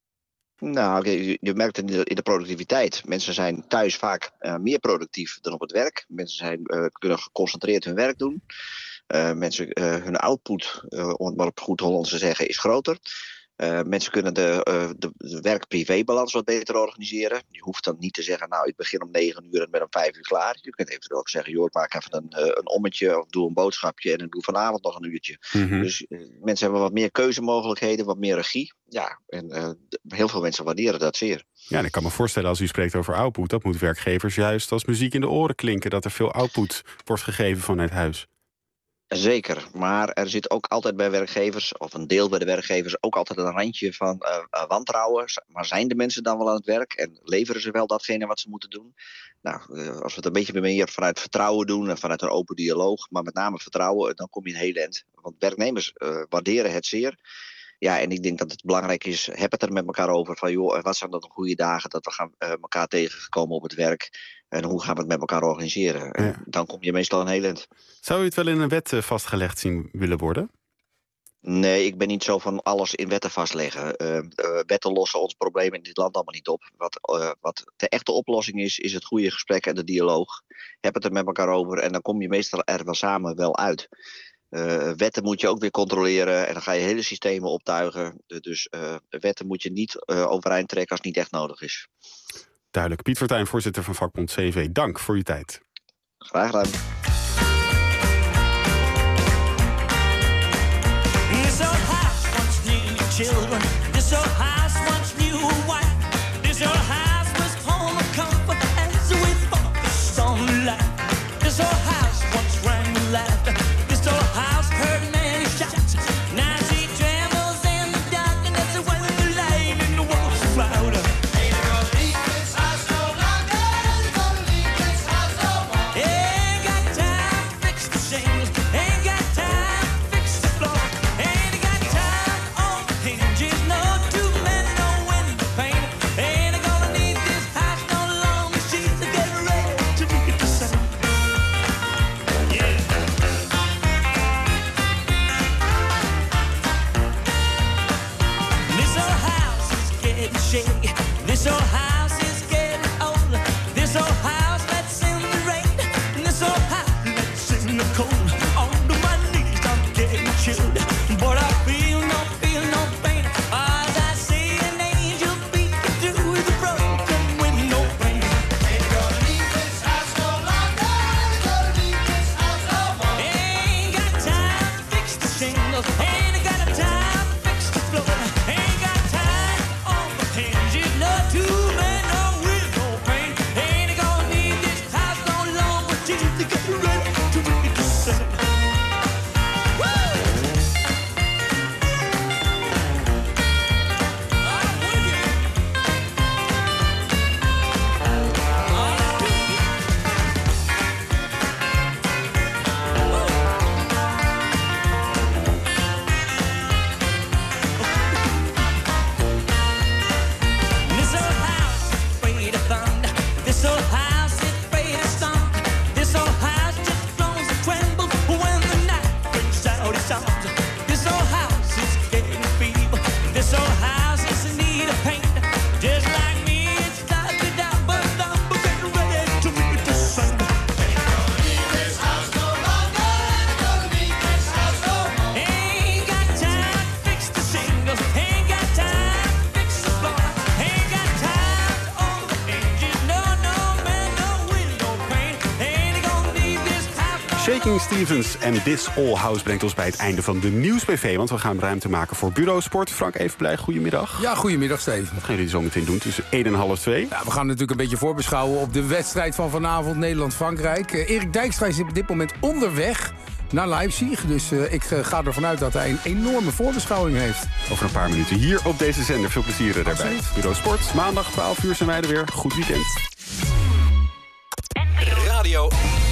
Speaker 20: Nou, je merkt in de productiviteit. Mensen zijn thuis vaak meer productief dan op het werk. Mensen kunnen geconcentreerd hun werk doen. Mensen, hun output, om het maar op goed Hollands te zeggen, is groter. Mensen kunnen de werk-privé-balans wat beter organiseren. Je hoeft dan niet te zeggen, nou, ik begin om 9 uur en ben om 5 uur klaar. Je kunt eventueel ook zeggen, joh, ik maak even een ommetje of doe een boodschapje en ik doe vanavond nog een uurtje. Mm-hmm. Dus mensen hebben wat meer keuzemogelijkheden, wat meer regie. Ja, en heel veel mensen waarderen dat zeer.
Speaker 1: Ja, en ik kan me voorstellen, als u spreekt over output, dat moet werkgevers juist als muziek in de oren klinken, dat er veel output wordt gegeven vanuit huis.
Speaker 20: Zeker, maar er zit ook altijd bij werkgevers, of een deel bij de werkgevers, ook altijd een randje van wantrouwen. Maar zijn de mensen dan wel aan het werk en leveren ze wel datgene wat ze moeten doen? Nou, als we het een beetje meer vanuit vertrouwen doen en vanuit een open dialoog, maar met name vertrouwen, dan kom je een heel eind. Want werknemers waarderen het zeer. Ja, en ik denk dat het belangrijk is, heb het er met elkaar over van, joh, wat zijn dan de goede dagen dat we gaan elkaar tegenkomen op het werk en hoe gaan we het met elkaar organiseren? En dan kom je meestal een heel eind.
Speaker 1: Zou u het wel in een wet vastgelegd zien willen worden?
Speaker 20: Nee, ik ben niet zo van alles in wetten vastleggen. Wetten lossen ons problemen in dit land allemaal niet op. Wat de echte oplossing is het goede gesprek en de dialoog. Heb het er met elkaar over en dan kom je meestal er wel samen wel uit. Wetten moet je ook weer controleren en dan ga je hele systemen optuigen. Dus wetten moet je niet overeind trekken als het niet echt nodig is.
Speaker 1: Duidelijk. Piet Fortuyn, voorzitter van vakbond CNV. Dank voor uw tijd.
Speaker 20: Graag gedaan.
Speaker 3: This old house once knew children. This old house once knew a wife. This old house was home of comfort as we focused on life. This old house once rang with laughter. This old house heard many shots. Now she trembles in the darkness when the light in the walls is louder. Ain't gonna leave this house no longer. Ain't gonna leave this house no more. Ain't got time to fix the shingles. Ain't got time to fix the floor. Ain't got time on the hinges. No two men, no window pane. Ain't gonna need this house no longer. She's getting ready to meet the sun. Yeah. This old house is getting shaky. This old house is getting old. This old house lets in the rain. And this old house lets in the cold. Under my knees I'm getting chilled. But I feel no pain. As I see an angel peeking through the broken window pane. Ain't gonna leave this house no longer. Ain't gonna leave this house no more. Ain't got time to fix the shingles. Ain't got time to fix the floor. Ain't got time on the hinges. No two men, no window pane. Ain't gonna leave this house no longer. Till they get ready to meet the sun. This old house is afraid of thunder. This old house is afraid of storm. This old house just groans and trembles when the night brings out its arms. This old house is getting feeble. This old house is in need of paint. Just like me, it's started out, but I'm getting ready to meet the sun. Ain't gonna leave this house no longer. Ain't gonna leave this house no more. Ain't got time to fix the shingles. Ain't got time to fix the floor. Ain't got time on the hinges. No man, no window pane. Ain't gonna leave this house no
Speaker 1: Shaking Stevens en This All House brengt ons bij het einde van de Nieuws-BV. Want we gaan ruimte maken voor Bureau Sport. Frank Evenblij, goedemiddag.
Speaker 21: Ja, goedemiddag Steven.
Speaker 1: Wat gaan jullie zo meteen doen tussen 1 en half 2?
Speaker 21: Ja, we gaan natuurlijk een beetje voorbeschouwen op de wedstrijd van vanavond Nederland-Frankrijk. Erik Dijkstra is op dit moment onderweg naar Leipzig. Dus ik ga ervan uit dat hij een enorme voorbeschouwing heeft.
Speaker 1: Over een paar minuten hier op deze zender. Veel plezier daarbij.
Speaker 21: Absoluut.
Speaker 1: Bureau Sport, maandag 12 uur zijn wij er weer. Goed weekend.
Speaker 8: Radio.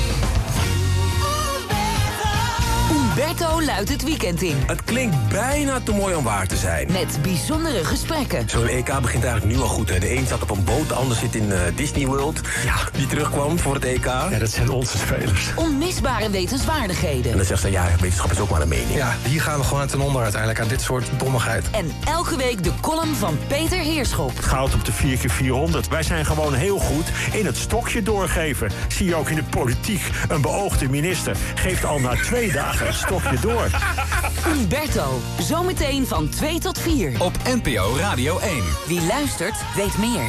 Speaker 13: Umberto luidt het weekend in.
Speaker 12: Het klinkt bijna te mooi om waar te zijn.
Speaker 13: Met bijzondere gesprekken.
Speaker 12: Zo'n EK begint eigenlijk nu al goed. Hè. De een zat op een boot, de ander zit in Disney World. Ja, die terugkwam voor het EK. Ja, dat zijn onze spelers.
Speaker 13: Onmisbare wetenswaardigheden.
Speaker 12: En dan zegt ze, ja, wetenschap is ook maar een mening.
Speaker 22: Ja, hier gaan we gewoon ten onder uiteindelijk aan dit soort dommigheid.
Speaker 13: En elke week de column van Peter Heerschop.
Speaker 23: Goud op de 4x400. Wij zijn gewoon heel goed in het stokje doorgeven. Zie je ook in de politiek. Een beoogde minister geeft al na 2 dagen het stokje door.
Speaker 13: Umberto, zometeen van 2 tot 4.
Speaker 8: Op NPO Radio 1.
Speaker 13: Wie luistert, weet meer.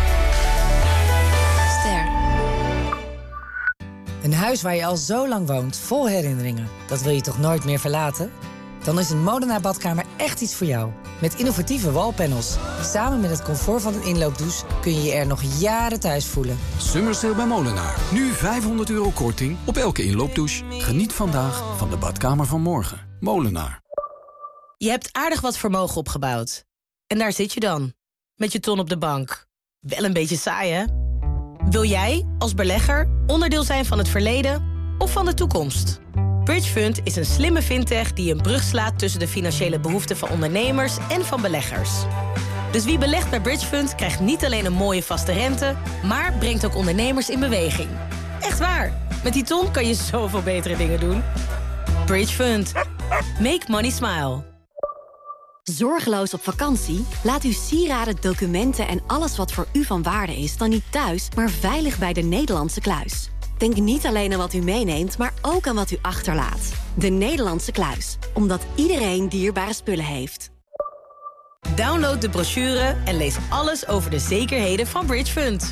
Speaker 24: Ster. Een huis waar je al zo lang woont, vol herinneringen. Dat wil je toch nooit meer verlaten? Dan is een Molenaar badkamer echt iets voor jou. Met innovatieve wallpanels. Samen met het comfort van een inloopdouche kun je je er nog jaren thuis voelen.
Speaker 4: Summer Sale bij Molenaar. Nu €500 korting op elke inloopdouche. Geniet vandaag van de badkamer van morgen. Molenaar.
Speaker 16: Je hebt aardig wat vermogen opgebouwd. En daar zit je dan, met je ton op de bank. Wel een beetje saai, hè? Wil jij, als belegger, onderdeel zijn van het verleden of van de toekomst? Bridgefund is een slimme fintech die een brug slaat tussen de financiële behoeften van ondernemers en van beleggers. Dus wie belegt bij Bridgefund krijgt niet alleen een mooie vaste rente, maar brengt ook ondernemers in beweging. Echt waar, met die ton kan je zoveel betere dingen doen. Bridgefund. Make money smile.
Speaker 18: Zorgeloos op vakantie? Laat uw sieraden, documenten en alles wat voor u van waarde is dan niet thuis, maar veilig bij de Nederlandse Kluis. Denk niet alleen aan wat u meeneemt, maar ook aan wat u achterlaat. De Nederlandse Kluis. Omdat iedereen dierbare spullen heeft.
Speaker 16: Download de brochure en lees alles over de zekerheden van Bridgefund.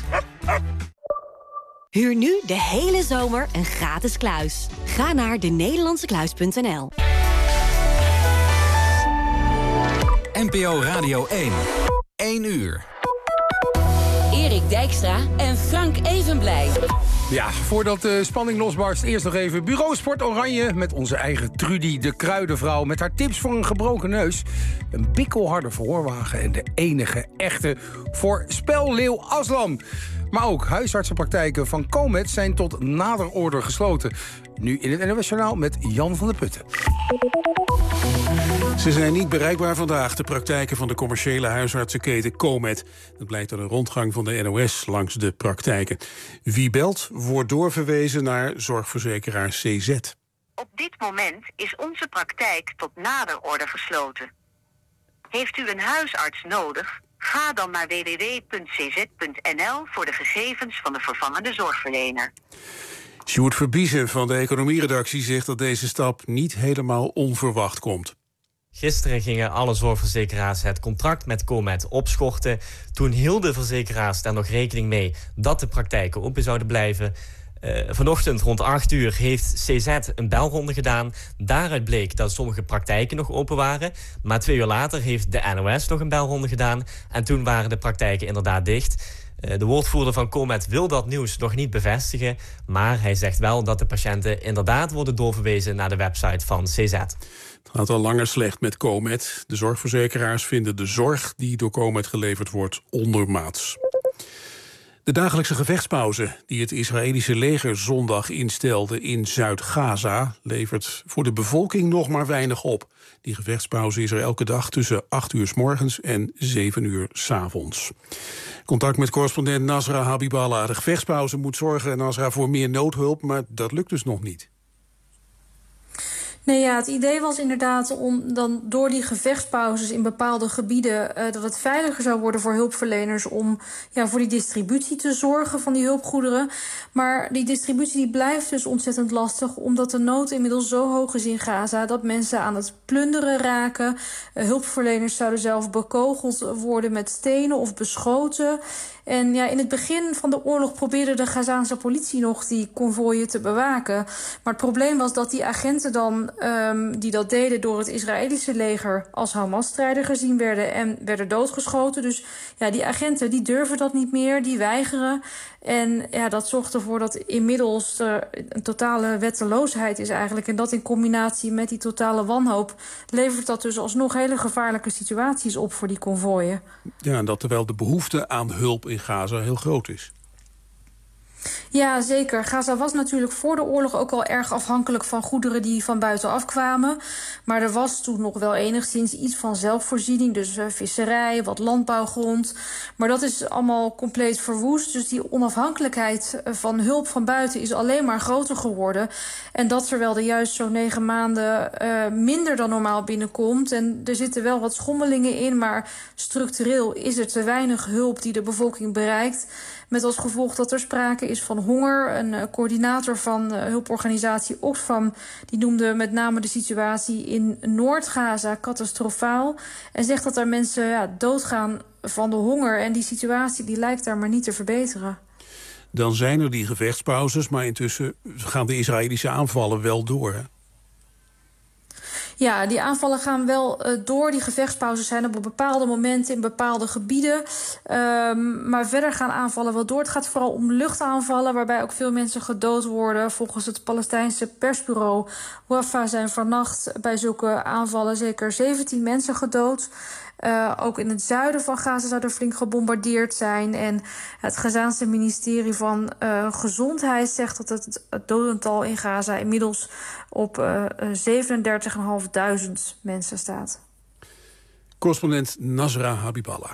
Speaker 18: Huur nu de hele zomer een gratis kluis. Ga naar denederlandsekluis.nl.
Speaker 8: NPO Radio 1. 1 uur.
Speaker 13: Erik Dijkstra en Frank Evenblij.
Speaker 21: Ja, voordat de spanning losbarst, eerst nog even Bureau Sport Oranje... met onze eigen Trudy, de kruidenvrouw... met haar tips voor een gebroken neus. Een bikkelharde verhoorwagen en de enige echte voorspelleeuw Aslan. Maar ook huisartsenpraktijken van Comet zijn tot nader order gesloten. Nu in het NOS Journaal met Jan van der Putten.
Speaker 6: Ze zijn niet bereikbaar vandaag, de praktijken van de commerciële huisartsenketen Comet. Dat blijkt uit een rondgang van de NOS langs de praktijken. Wie belt, wordt doorverwezen naar zorgverzekeraar CZ.
Speaker 19: Op dit moment is onze praktijk tot nader order gesloten. Heeft u een huisarts nodig? Ga dan naar www.cz.nl voor de gegevens van de vervangende zorgverlener.
Speaker 6: Sjoerd Verbiezen van de economieredactie zegt dat deze stap niet helemaal onverwacht komt.
Speaker 25: Gisteren gingen alle zorgverzekeraars het contract met Comet opschorten. Toen hielden verzekeraars daar nog rekening mee dat de praktijken open zouden blijven. Vanochtend rond 8 uur heeft CZ een belronde gedaan. Daaruit bleek dat sommige praktijken nog open waren. Maar 2 uur later heeft de NOS nog een belronde gedaan. En toen waren de praktijken inderdaad dicht. De woordvoerder van Comet wil dat nieuws nog niet bevestigen. Maar hij zegt wel dat de patiënten inderdaad worden doorverwezen naar de website van CZ.
Speaker 6: Het gaat al langer slecht met Comet. De zorgverzekeraars vinden de zorg die door Comet geleverd wordt ondermaats. De dagelijkse gevechtspauze die het Israëlische leger zondag instelde in Zuid-Gaza levert voor de bevolking nog maar weinig op. Die gevechtspauze is er elke dag tussen 8 uur 's morgens en 7 uur 's avonds. Contact met correspondent Nasra Habiballah. De gevechtspauze moet zorgen, Nasra, voor meer noodhulp, maar dat lukt dus nog niet.
Speaker 26: Nee, ja, het idee was inderdaad om dan door die gevechtspauzes in bepaalde gebieden dat het veiliger zou worden voor hulpverleners om voor die distributie te zorgen van die hulpgoederen. Maar die distributie die blijft dus ontzettend lastig, omdat de nood inmiddels zo hoog is in Gaza dat mensen aan het plunderen raken. Hulpverleners zouden zelf bekogeld worden met stenen of beschoten. En in het begin van de oorlog probeerde de Gazaanse politie nog die konvooien te bewaken. Maar het probleem was dat die agenten dan die dat deden door het Israëlische leger als Hamas-strijder gezien werden en werden doodgeschoten. Dus die agenten die durven dat niet meer, die weigeren. En dat zorgt ervoor dat inmiddels er een totale wetteloosheid is eigenlijk. En dat in combinatie met die totale wanhoop levert dat dus alsnog hele gevaarlijke situaties op voor die konvooien.
Speaker 6: Ja, en dat terwijl de behoefte aan hulp in Gaza heel groot is.
Speaker 26: Ja, zeker. Gaza was natuurlijk voor de oorlog ook al erg afhankelijk van goederen die van buitenaf kwamen. Maar er was toen nog wel enigszins iets van zelfvoorziening. Dus visserij, wat landbouwgrond. Maar dat is allemaal compleet verwoest. Dus die onafhankelijkheid van hulp van buiten is alleen maar groter geworden. En dat terwijl er juist zo'n 9 maanden minder dan normaal binnenkomt. En er zitten wel wat schommelingen in, maar structureel is er te weinig hulp die de bevolking bereikt. Met als gevolg dat er sprake is van honger. Een coördinator van hulporganisatie Oxfam die noemde met name de situatie in Noord-Gaza catastrofaal. En zegt dat er mensen doodgaan van de honger. En die situatie die lijkt daar maar niet te verbeteren.
Speaker 6: Dan zijn er die gevechtspauzes, maar intussen gaan de Israëlische aanvallen wel door, hè?
Speaker 26: Ja, die aanvallen gaan wel door. Die gevechtspauzes zijn op bepaalde momenten in bepaalde gebieden. Maar verder gaan aanvallen wel door. Het gaat vooral om luchtaanvallen, waarbij ook veel mensen gedood worden. Volgens het Palestijnse persbureau Wafa zijn vannacht bij zulke aanvallen zeker 17 mensen gedood. Ook in het zuiden van Gaza zou er flink gebombardeerd zijn. En het Gazaanse ministerie van Gezondheid zegt dat het dodental in Gaza inmiddels op 37.500 mensen staat.
Speaker 6: Correspondent Nasra Habiballah.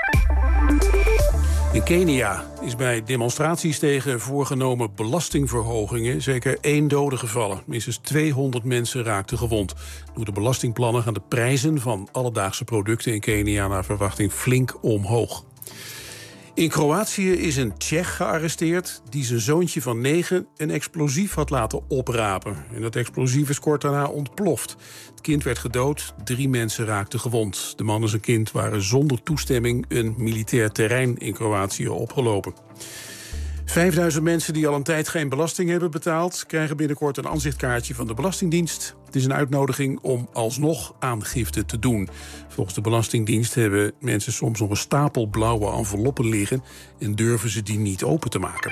Speaker 6: In Kenia is bij demonstraties tegen voorgenomen belastingverhogingen zeker 1 dode gevallen. Minstens 200 mensen raakten gewond. Door de belastingplannen gaan de prijzen van alledaagse producten in Kenia naar verwachting flink omhoog. In Kroatië is een Tsjech gearresteerd die zijn zoontje van 9 een explosief had laten oprapen. En dat explosief is kort daarna ontploft. Het kind werd gedood, 3 mensen raakten gewond. De man en zijn kind waren zonder toestemming een militair terrein in Kroatië opgelopen. 5000 mensen die al een tijd geen belasting hebben betaald krijgen binnenkort een aanzichtkaartje van de Belastingdienst. Het is een uitnodiging om alsnog aangifte te doen. Volgens de Belastingdienst hebben mensen soms nog een stapel blauwe enveloppen liggen en durven ze die niet open te maken.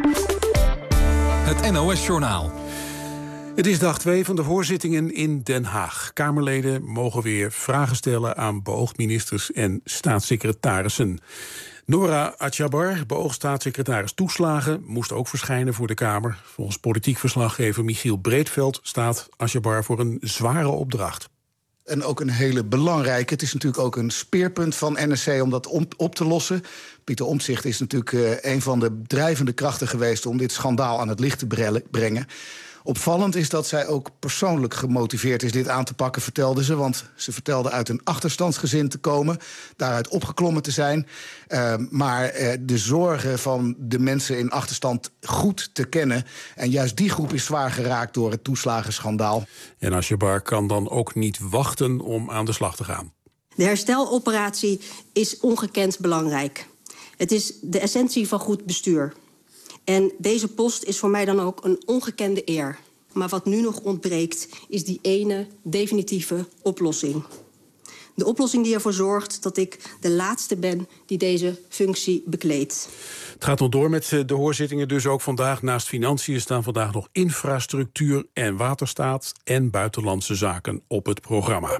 Speaker 8: Het NOS-journaal.
Speaker 6: Het is dag 2 van de hoorzittingen in Den Haag. Kamerleden mogen weer vragen stellen aan beoogd ministers en staatssecretarissen. Nora Atjabar, beoogd staatssecretaris toeslagen, moest ook verschijnen voor de Kamer. Volgens politiek verslaggever Michiel Breedveld staat Atjabar voor een zware opdracht.
Speaker 2: En ook een hele belangrijke. Het is natuurlijk ook een speerpunt van NSC om dat op te lossen. Pieter Omtzigt is natuurlijk een van de drijvende krachten geweest om dit schandaal aan het licht te brengen. Opvallend is dat zij ook persoonlijk gemotiveerd is dit aan te pakken, vertelde ze. Want ze vertelde uit een achterstandsgezin te komen, daaruit opgeklommen te zijn. Maar de zorgen van de mensen in achterstand goed te kennen. En juist die groep is zwaar geraakt door het toeslagenschandaal.
Speaker 6: En Atjabar kan dan ook niet wachten om aan de slag te gaan.
Speaker 5: De hersteloperatie is ongekend belangrijk. Het is de essentie van goed bestuur. En deze post is voor mij dan ook een ongekende eer. Maar wat nu nog ontbreekt, is die ene definitieve oplossing. De oplossing die ervoor zorgt dat ik de laatste ben die deze functie bekleedt.
Speaker 6: Het gaat nog door met de hoorzittingen dus ook vandaag. Naast financiën staan vandaag nog infrastructuur en waterstaat en buitenlandse zaken op het programma.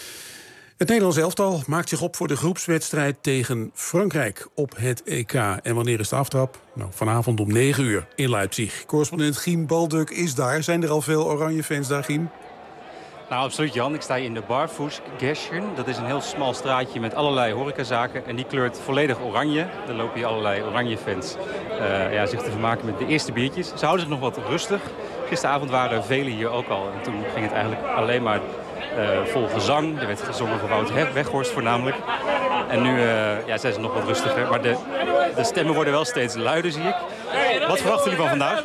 Speaker 6: Het Nederlands elftal maakt zich op voor de groepswedstrijd tegen Frankrijk op het EK. En wanneer is de aftrap? Nou, vanavond om 9 uur in Leipzig. Correspondent Giem Balduk is daar. Zijn er al veel oranje fans daar, Giem?
Speaker 7: Nou, absoluut, Jan. Ik sta hier in de Barfuß Gässchen. Dat is een heel smal straatje met allerlei horecazaken. En die kleurt volledig oranje. Er lopen hier allerlei oranje fans zich te vermaken met de eerste biertjes. Ze houden zich nog wat rustig. Gisteravond waren velen hier ook al. En toen ging het eigenlijk alleen maar vol gezang. Er werd gezongen van Wout Weghorst voornamelijk. En nu zijn ze nog wat rustiger. Maar de stemmen worden wel steeds luider, zie ik. Wat verwachten jullie van vandaag?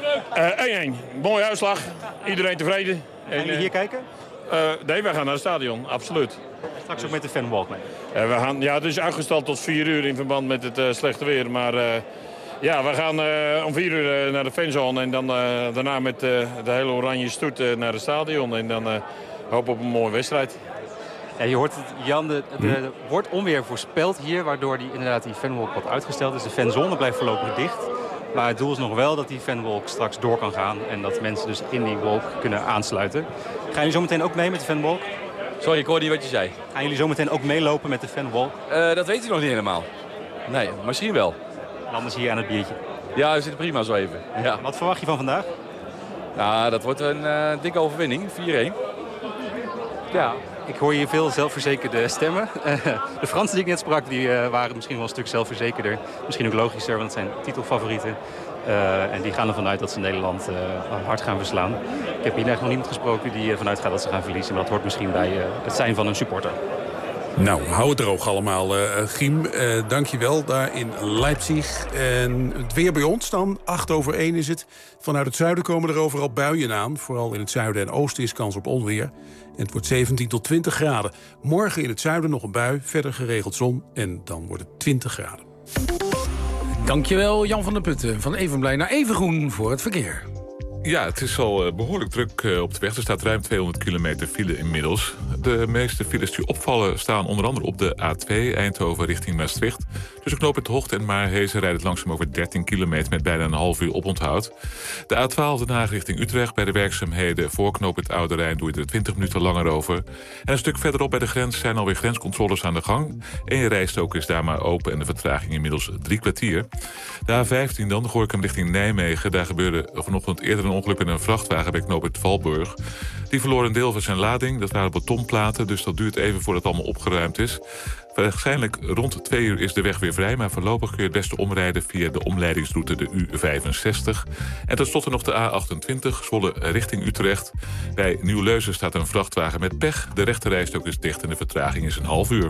Speaker 9: 1-1. Mooie uitslag. Iedereen tevreden.
Speaker 7: Gaan jullie hier kijken?
Speaker 9: Nee, wij gaan naar het stadion. Absoluut.
Speaker 7: Straks ook met de fanwalk mee?
Speaker 9: Het is uitgesteld tot 4 uur in verband met het slechte weer. Maar we gaan om 4 uur naar de fanzone. En dan daarna met de hele oranje stoet naar het stadion. En dan hopen op een mooie wedstrijd.
Speaker 7: Ja, je hoort het, Jan, er wordt onweer voorspeld hier, waardoor die fanwalk wat uitgesteld is. De fanzone blijft voorlopig dicht. Maar het doel is nog wel dat die fanwalk straks door kan gaan en dat mensen dus in die walk kunnen aansluiten. Gaan jullie zo meteen ook mee met de fanwalk?
Speaker 10: Sorry, ik hoorde niet wat je zei.
Speaker 7: Gaan jullie zo meteen ook meelopen met de fanwalk?
Speaker 10: Dat weet u nog niet helemaal. Nee, misschien wel.
Speaker 7: Anders hier aan het biertje.
Speaker 10: Ja, we zitten prima zo even. Ja.
Speaker 7: Wat verwacht je van vandaag?
Speaker 10: Nou, dat wordt een dikke overwinning, 4-1.
Speaker 7: Ja, ik hoor hier veel zelfverzekerde stemmen. De Fransen die ik net sprak, die waren misschien wel een stuk zelfverzekerder. Misschien ook logischer, want het zijn titelfavorieten. En die gaan ervan uit dat ze Nederland hard gaan verslaan. Ik heb hier nog niemand gesproken die ervan uitgaat dat ze gaan verliezen. Maar dat hoort misschien bij het zijn van een supporter.
Speaker 6: Nou, hou het droog allemaal, Giem. Dank je wel, daar in Leipzig. En het weer bij ons dan, 1:08 is het. Vanuit het zuiden komen er overal buien aan. Vooral in het zuiden en oosten is kans op onweer. En het wordt 17 tot 20 graden. Morgen in het zuiden nog een bui, verder geregeld zon. En dan wordt het 20 graden.
Speaker 21: Dankjewel, Jan van der Putten. Van Evenblij naar Evengroen voor het verkeer.
Speaker 3: Ja, het is al behoorlijk druk op de weg. Er staat ruim 200 kilometer file inmiddels. De meeste files die opvallen staan onder andere op de A2 Eindhoven richting Maastricht. Tussen knooppunt Hocht en Maarhezen rijdt het langzaam over 13 kilometer met bijna een half uur oponthoud. De A12 Den Haag richting Utrecht bij de werkzaamheden voor knooppunt Oude Rijn doe je er 20 minuten langer over. En een stuk verderop bij de grens zijn alweer grenscontroles aan de gang. Eén rijstrook is daar maar open en de vertraging inmiddels 3 kwartier. De A15 dan, Gorinchem richting Nijmegen. Daar gebeurde vanochtend eerder een ongeluk met een vrachtwagen bij knooppunt Valburg. Die verloor een deel van zijn lading. Dat waren betonplaten, dus dat duurt even voordat het allemaal opgeruimd is. Waarschijnlijk rond 2 uur is de weg weer vrij, maar voorlopig kun je het beste omrijden via de omleidingsroute de U65. En tenslotte nog de A28, Zwolle richting Utrecht. Bij Nieuw-Leuzen staat een vrachtwagen met pech. De rechterrijstrook is dicht en de vertraging is een half uur.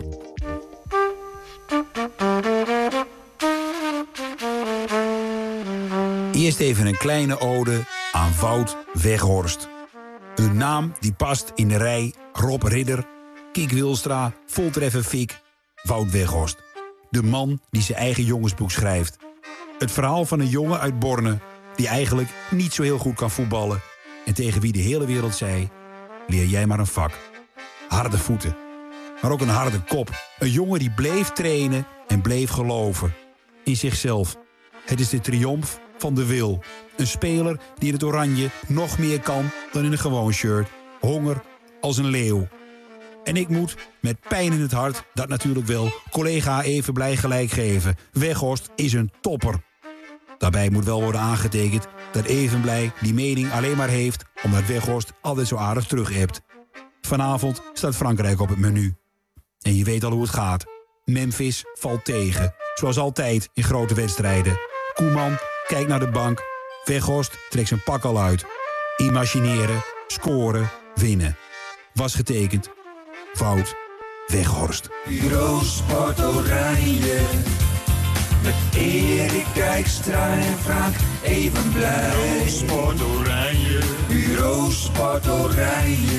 Speaker 11: Eerst even een kleine ode aan Wout Weghorst. Een naam die past in de rij Rob Ridder, Kiek Wilstra, Voltreffer Fik, Wout Weghorst. De man die zijn eigen jongensboek schrijft. Het verhaal van een jongen uit Borne die eigenlijk niet zo heel goed kan voetballen en tegen wie de hele wereld zei: leer jij maar een vak. Harde voeten, maar ook een harde kop. Een jongen die bleef trainen en bleef geloven in zichzelf. Het is de triomf van de wil. Een speler die in het oranje nog meer kan dan in een gewoon shirt. Honger als een leeuw. En ik moet met pijn in het hart dat natuurlijk wel collega even blij gelijk geven. Weghorst is een topper. Daarbij moet wel worden aangetekend dat Evenblij die mening alleen maar heeft omdat Weghorst altijd zo aardig terug-appt. Vanavond staat Frankrijk op het menu. En je weet al hoe het gaat. Memphis valt tegen. Zoals altijd in grote wedstrijden. Koeman kijkt naar de bank. Weghorst trekt zijn pak al uit. Imagineren, scoren, winnen. Was getekend. Wout Weghorst.
Speaker 14: Bureau Sport Oranje. Met Erik Dijkstra en Frank Evenblij. Bureau Sport Oranje. Bureau Sport Oranje.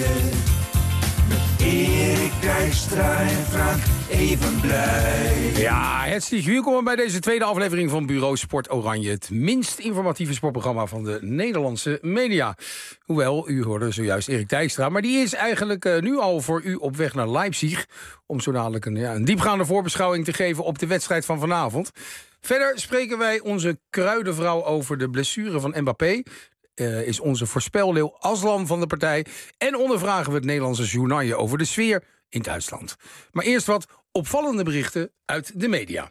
Speaker 14: Met Erik Dijkstra en Frank Evenblij.
Speaker 21: Ja, herzlich welkom bij deze tweede aflevering van Bureau Sport Oranje. Het minst informatieve sportprogramma van de Nederlandse media. Hoewel, u hoorde zojuist Erik Dijkstra, maar die is eigenlijk nu al voor u op weg naar Leipzig om zo dadelijk een diepgaande voorbeschouwing te geven op de wedstrijd van vanavond. Verder spreken wij onze kruidenvrouw over de blessure van Mbappé. Is onze voorspelleeuw Aslan van de partij. En ondervragen we het Nederlandse journaal over de sfeer in Duitsland. Maar eerst wat opvallende berichten uit de media.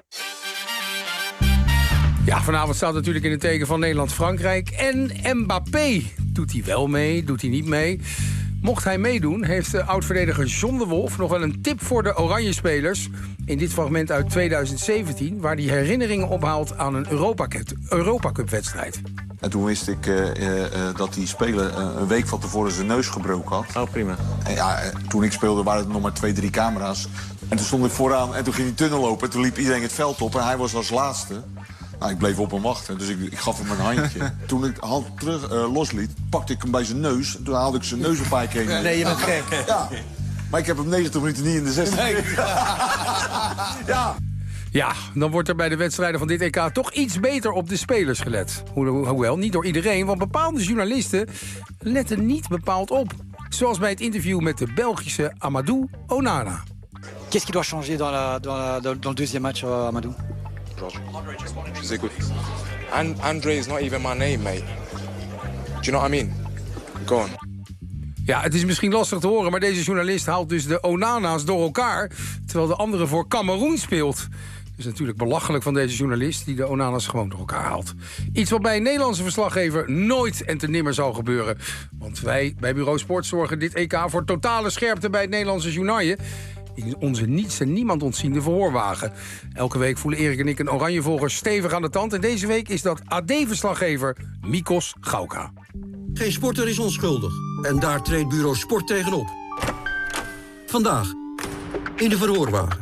Speaker 21: Ja, vanavond staat natuurlijk in het teken van Nederland-Frankrijk. En Mbappé. Doet hij wel mee? Doet hij niet mee? Mocht hij meedoen, heeft de oud-verdediger John de Wolf nog wel een tip voor de Oranje-spelers. In dit fragment uit 2017, waar hij herinneringen ophaalt aan een Europa-Cup-wedstrijd.
Speaker 15: En toen wist ik dat die speler een week van tevoren zijn neus gebroken had.
Speaker 25: Oh, prima.
Speaker 15: En ja, toen ik speelde waren er nog maar 2-3 camera's. En toen stond ik vooraan en toen ging die tunnel open. En toen liep iedereen het veld op en hij was als laatste. Nou, ik bleef op hem wachten, dus ik gaf hem een handje. Toen ik de hand terug losliet, pakte ik hem bij zijn neus. En toen haalde ik zijn neus een paar keer.
Speaker 25: Nee, je bent gek.
Speaker 15: Ja, maar ik heb hem 90 minuten niet in de 16. Nee. Ja.
Speaker 21: Ja, dan wordt er bij de wedstrijden van dit EK toch iets beter op de spelers gelet. Hoewel, niet door iedereen, want bepaalde journalisten letten niet bepaald op. Zoals bij het interview met de Belgische Amadou Onana.
Speaker 17: Qu'est-ce qui doit changer dans le deuxième match, Amadou?
Speaker 20: Je vous écoute. Andre is not even my name, mate. Do you know what I mean? Go on.
Speaker 21: Ja, het is misschien lastig te horen, maar deze journalist haalt dus de Onana's door elkaar, terwijl de andere voor Kameroen speelt. Het is natuurlijk belachelijk van deze journalist die de Onana's gewoon door elkaar haalt. Iets wat bij een Nederlandse verslaggever nooit en te nimmer zal gebeuren. Want wij bij Bureau Sport zorgen dit EK voor totale scherpte bij het Nederlandse journaal. In onze niets en niemand ontziende verhoorwagen. Elke week voelen Erik en ik een Oranjevolger stevig aan de tand. En deze week is dat AD-verslaggever Mikos Gauka.
Speaker 27: Geen sporter is onschuldig. En daar treedt Bureau Sport tegenop. Vandaag in de verhoorwagen.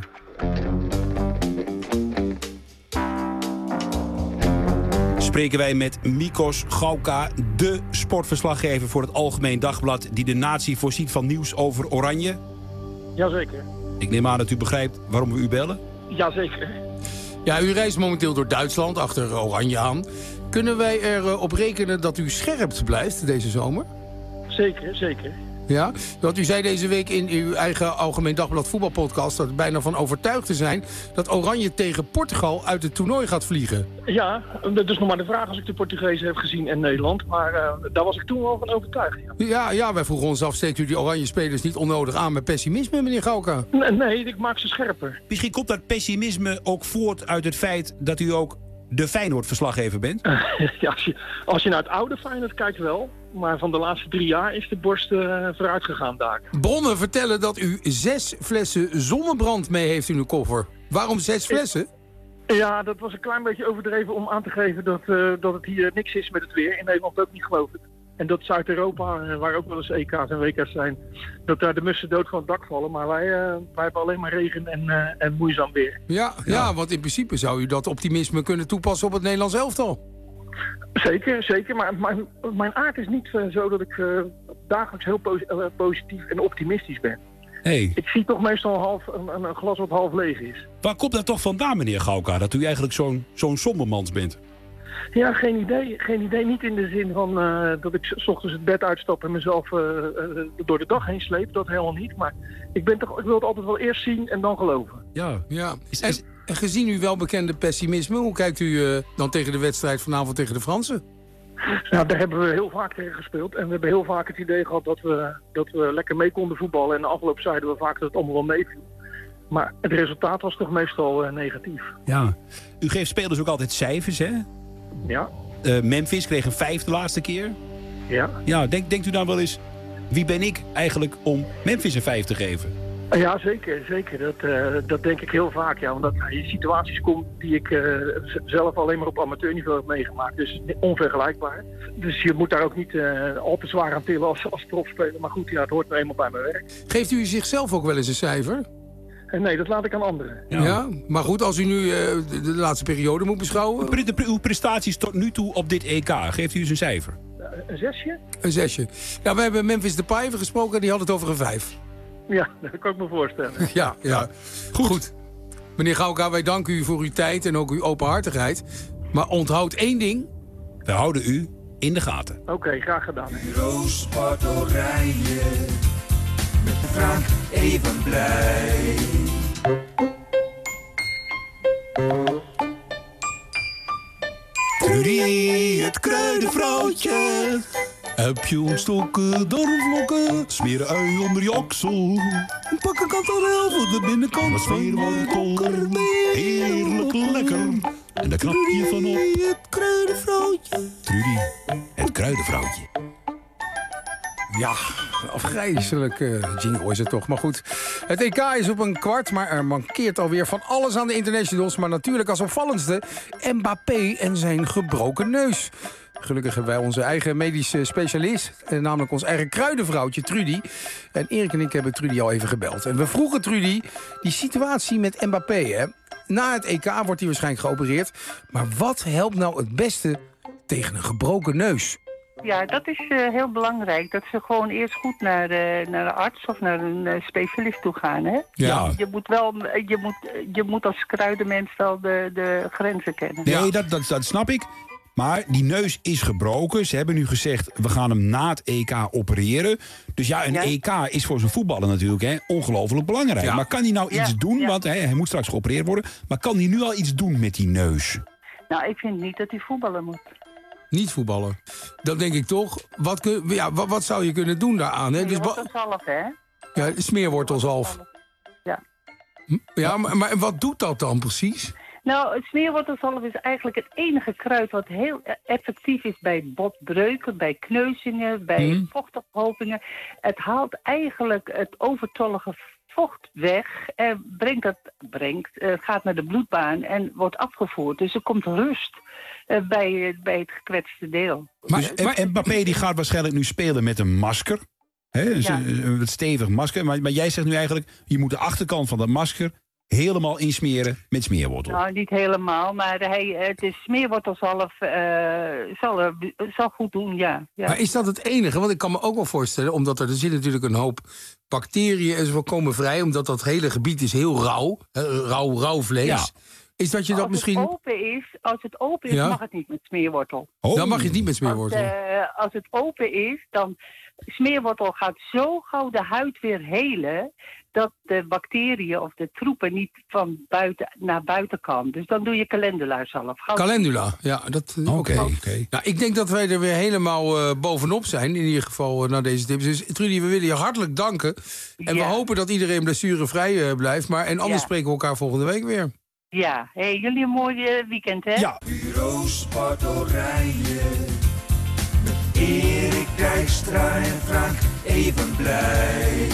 Speaker 11: Spreken wij met Mikos Gauka, de sportverslaggever voor het Algemeen Dagblad die de natie voorziet van nieuws over Oranje.
Speaker 28: Jazeker.
Speaker 11: Ik neem aan dat u begrijpt waarom we u bellen.
Speaker 28: Jazeker.
Speaker 21: Ja, u reist momenteel door Duitsland, achter Oranje aan. Kunnen wij erop rekenen dat u scherp blijft deze zomer?
Speaker 1: Zeker.
Speaker 21: Ja, want u zei deze week in uw eigen Algemeen Dagblad voetbalpodcast... dat er bijna van overtuigd te zijn dat Oranje tegen Portugal uit het toernooi gaat vliegen.
Speaker 1: Ja, dat is nog maar de vraag als ik de Portugezen heb gezien en Nederland. Maar daar was ik toen wel van overtuigd.
Speaker 21: Ja, wij vroegen ons af, steekt u die Oranje spelers niet onnodig aan met pessimisme, meneer Gauka?
Speaker 1: Nee, ik maak ze scherper.
Speaker 11: Misschien komt dat pessimisme ook voort uit het feit dat u ook de Feyenoord-verslaggever bent?
Speaker 1: Ja, als je naar het oude Feyenoord kijkt wel. Maar van de laatste 3 jaar is de borst vooruit gegaan daar.
Speaker 21: Bronnen vertellen dat u 6 flessen zonnebrand mee heeft in uw koffer. Waarom 6 flessen?
Speaker 1: Ja, dat was een klein beetje overdreven om aan te geven dat het hier niks is met het weer. In Nederland ook niet, geloof ik. En dat Zuid-Europa, waar ook wel eens EK's en WK's zijn, dat daar de mussen dood van het dak vallen. Maar wij hebben alleen maar regen en moeizaam weer.
Speaker 21: Ja, want in principe zou u dat optimisme kunnen toepassen op het Nederlands elftal.
Speaker 1: Zeker. Maar mijn aard is niet zo dat ik dagelijks heel positief en optimistisch ben.
Speaker 11: Hey.
Speaker 1: Ik zie toch meestal een glas wat half leeg is.
Speaker 11: Waar komt dat toch vandaan, meneer Gauka, dat u eigenlijk zo'n sombermans bent?
Speaker 1: Ja, geen idee. Niet in de zin van dat ik 's ochtends het bed uitstap en mezelf door de dag heen sleep. Dat helemaal niet. Maar ik wil het altijd wel eerst zien en dan geloven.
Speaker 21: Ja. En gezien uw welbekende pessimisme, hoe kijkt u dan tegen de wedstrijd vanavond tegen de Fransen?
Speaker 1: Nou, daar hebben we heel vaak tegen gespeeld. En we hebben heel vaak het idee gehad dat we lekker mee konden voetballen. En na afloop zeiden we vaak dat het allemaal wel meeviel. Maar het resultaat was toch meestal negatief.
Speaker 11: Ja. U geeft spelers ook altijd cijfers, hè?
Speaker 1: Ja.
Speaker 11: Memphis kreeg een 5 de laatste keer.
Speaker 1: Ja.
Speaker 11: Ja, denkt u dan wel eens, wie ben ik eigenlijk om Memphis een 5 te geven?
Speaker 1: Ja, zeker. Dat denk ik heel vaak, ja. Omdat je situaties komt die ik zelf alleen maar op amateurniveau heb meegemaakt. Dus onvergelijkbaar. Dus je moet daar ook niet al te zwaar aan tillen als profspeler. Maar goed, ja, het hoort nou eenmaal bij mijn werk.
Speaker 21: Geeft u zichzelf ook wel eens een cijfer?
Speaker 1: Nee, dat laat ik aan anderen.
Speaker 21: Ja, maar goed, als u nu de laatste periode moet beschouwen...
Speaker 11: Uw prestaties tot nu toe op dit EK, geeft u eens een cijfer?
Speaker 1: Een 6'je?
Speaker 21: Een 6'je. Ja, we hebben Memphis Depay even gesproken en die had het over een 5.
Speaker 1: Ja, dat kan ik me voorstellen.
Speaker 21: Ja. Goed. Meneer Gauka, wij danken u voor uw tijd en ook uw openhartigheid. Maar onthoud 1 ding.
Speaker 11: We houden u in de gaten.
Speaker 1: Oké, graag gedaan.
Speaker 14: Bureausport Oranje, met Frank Evenblij.
Speaker 11: Trudy, het kruidenvrouwtje. Heb je ontstoken darmvlokken? Smeren ui onder je oksel. Pak een kantarel voor de binnenkant van je koker. Heerlijk lekker. En daar knap je van op. Het kruidenvrouwtje. Trudy, het kruidenvrouwtje.
Speaker 21: Ja, afgrijzelijke jingle is het toch. Maar goed, het EK is op een kwart, maar er mankeert alweer van alles aan de internationals. Maar natuurlijk als opvallendste Mbappé en zijn gebroken neus. Gelukkig hebben wij onze eigen medische specialist, namelijk ons eigen kruidenvrouwtje Trudy. En Erik en ik hebben Trudy al even gebeld. En we vroegen Trudy die situatie met Mbappé. Hè? Na het EK wordt hij waarschijnlijk geopereerd. Maar wat helpt nou het beste tegen een gebroken neus?
Speaker 4: Ja, dat is heel belangrijk. Dat ze gewoon eerst goed naar de arts of naar een specialist toe gaan. Hè?
Speaker 11: Ja.
Speaker 4: Je moet als kruidenmens wel de grenzen kennen.
Speaker 11: Nee, dat snap ik. Maar die neus is gebroken. Ze hebben nu gezegd, we gaan hem na het EK opereren. Dus ja, een EK is voor zo'n voetballer natuurlijk ongelooflijk belangrijk. Ja. Maar kan hij nou iets doen? Want hij moet straks geopereerd worden. Maar kan hij nu al iets doen met die neus?
Speaker 4: Nou, ik vind niet dat hij voetballen moet.
Speaker 21: Niet voetballen. Dat denk ik toch. Wat zou je kunnen doen daaraan? Hè?
Speaker 4: Smeerwortelzalf, hè?
Speaker 21: Ja, smeerwortelzalf.
Speaker 4: Ja.
Speaker 21: Ja, maar wat doet dat dan precies?
Speaker 4: Nou, het smeerwortelzalf is eigenlijk het enige kruid wat heel effectief is bij botbreuken, bij kneuzingen, bij vochtophopingen. Het haalt eigenlijk het overtollige vocht weg en gaat naar de bloedbaan en wordt afgevoerd. Dus er komt rust bij het gekwetste deel.
Speaker 11: Maar Mbappé die gaat waarschijnlijk nu spelen met een masker. Een stevig masker. Maar jij zegt nu eigenlijk, je moet de achterkant van dat masker helemaal insmeren met smeerwortel.
Speaker 4: Nou, niet helemaal, maar het is smeerwortelzalf zal goed doen, ja.
Speaker 21: Maar is dat het enige? Want ik kan me ook wel voorstellen, omdat er zit natuurlijk een hoop bacteriën en zo komen vrij, omdat dat hele gebied is heel rauw. Rauw vlees. Ja. is dat je dat misschien...
Speaker 4: Als het open is, mag het niet met smeerwortel.
Speaker 21: Dan mag je het niet met smeerwortel.
Speaker 4: Als het open is, dan... Smeerwortel gaat zo gauw de huid weer helen... dat de bacteriën of de troepen niet van buiten naar buiten kan. Dus dan doe je calendula zelf.
Speaker 21: Calendula, ja. Oké. Nou, ik denk dat wij er weer helemaal bovenop zijn. In ieder geval naar deze tips. Dus Trudy, we willen je hartelijk danken. En we hopen dat iedereen blessurevrij blijft. En anders spreken we elkaar volgende week weer.
Speaker 4: Ja, jullie een mooi weekend, hè?
Speaker 21: Ja.
Speaker 14: Bureau Sport Oranje. Met Erik Dijkstra en Frank Evenblij.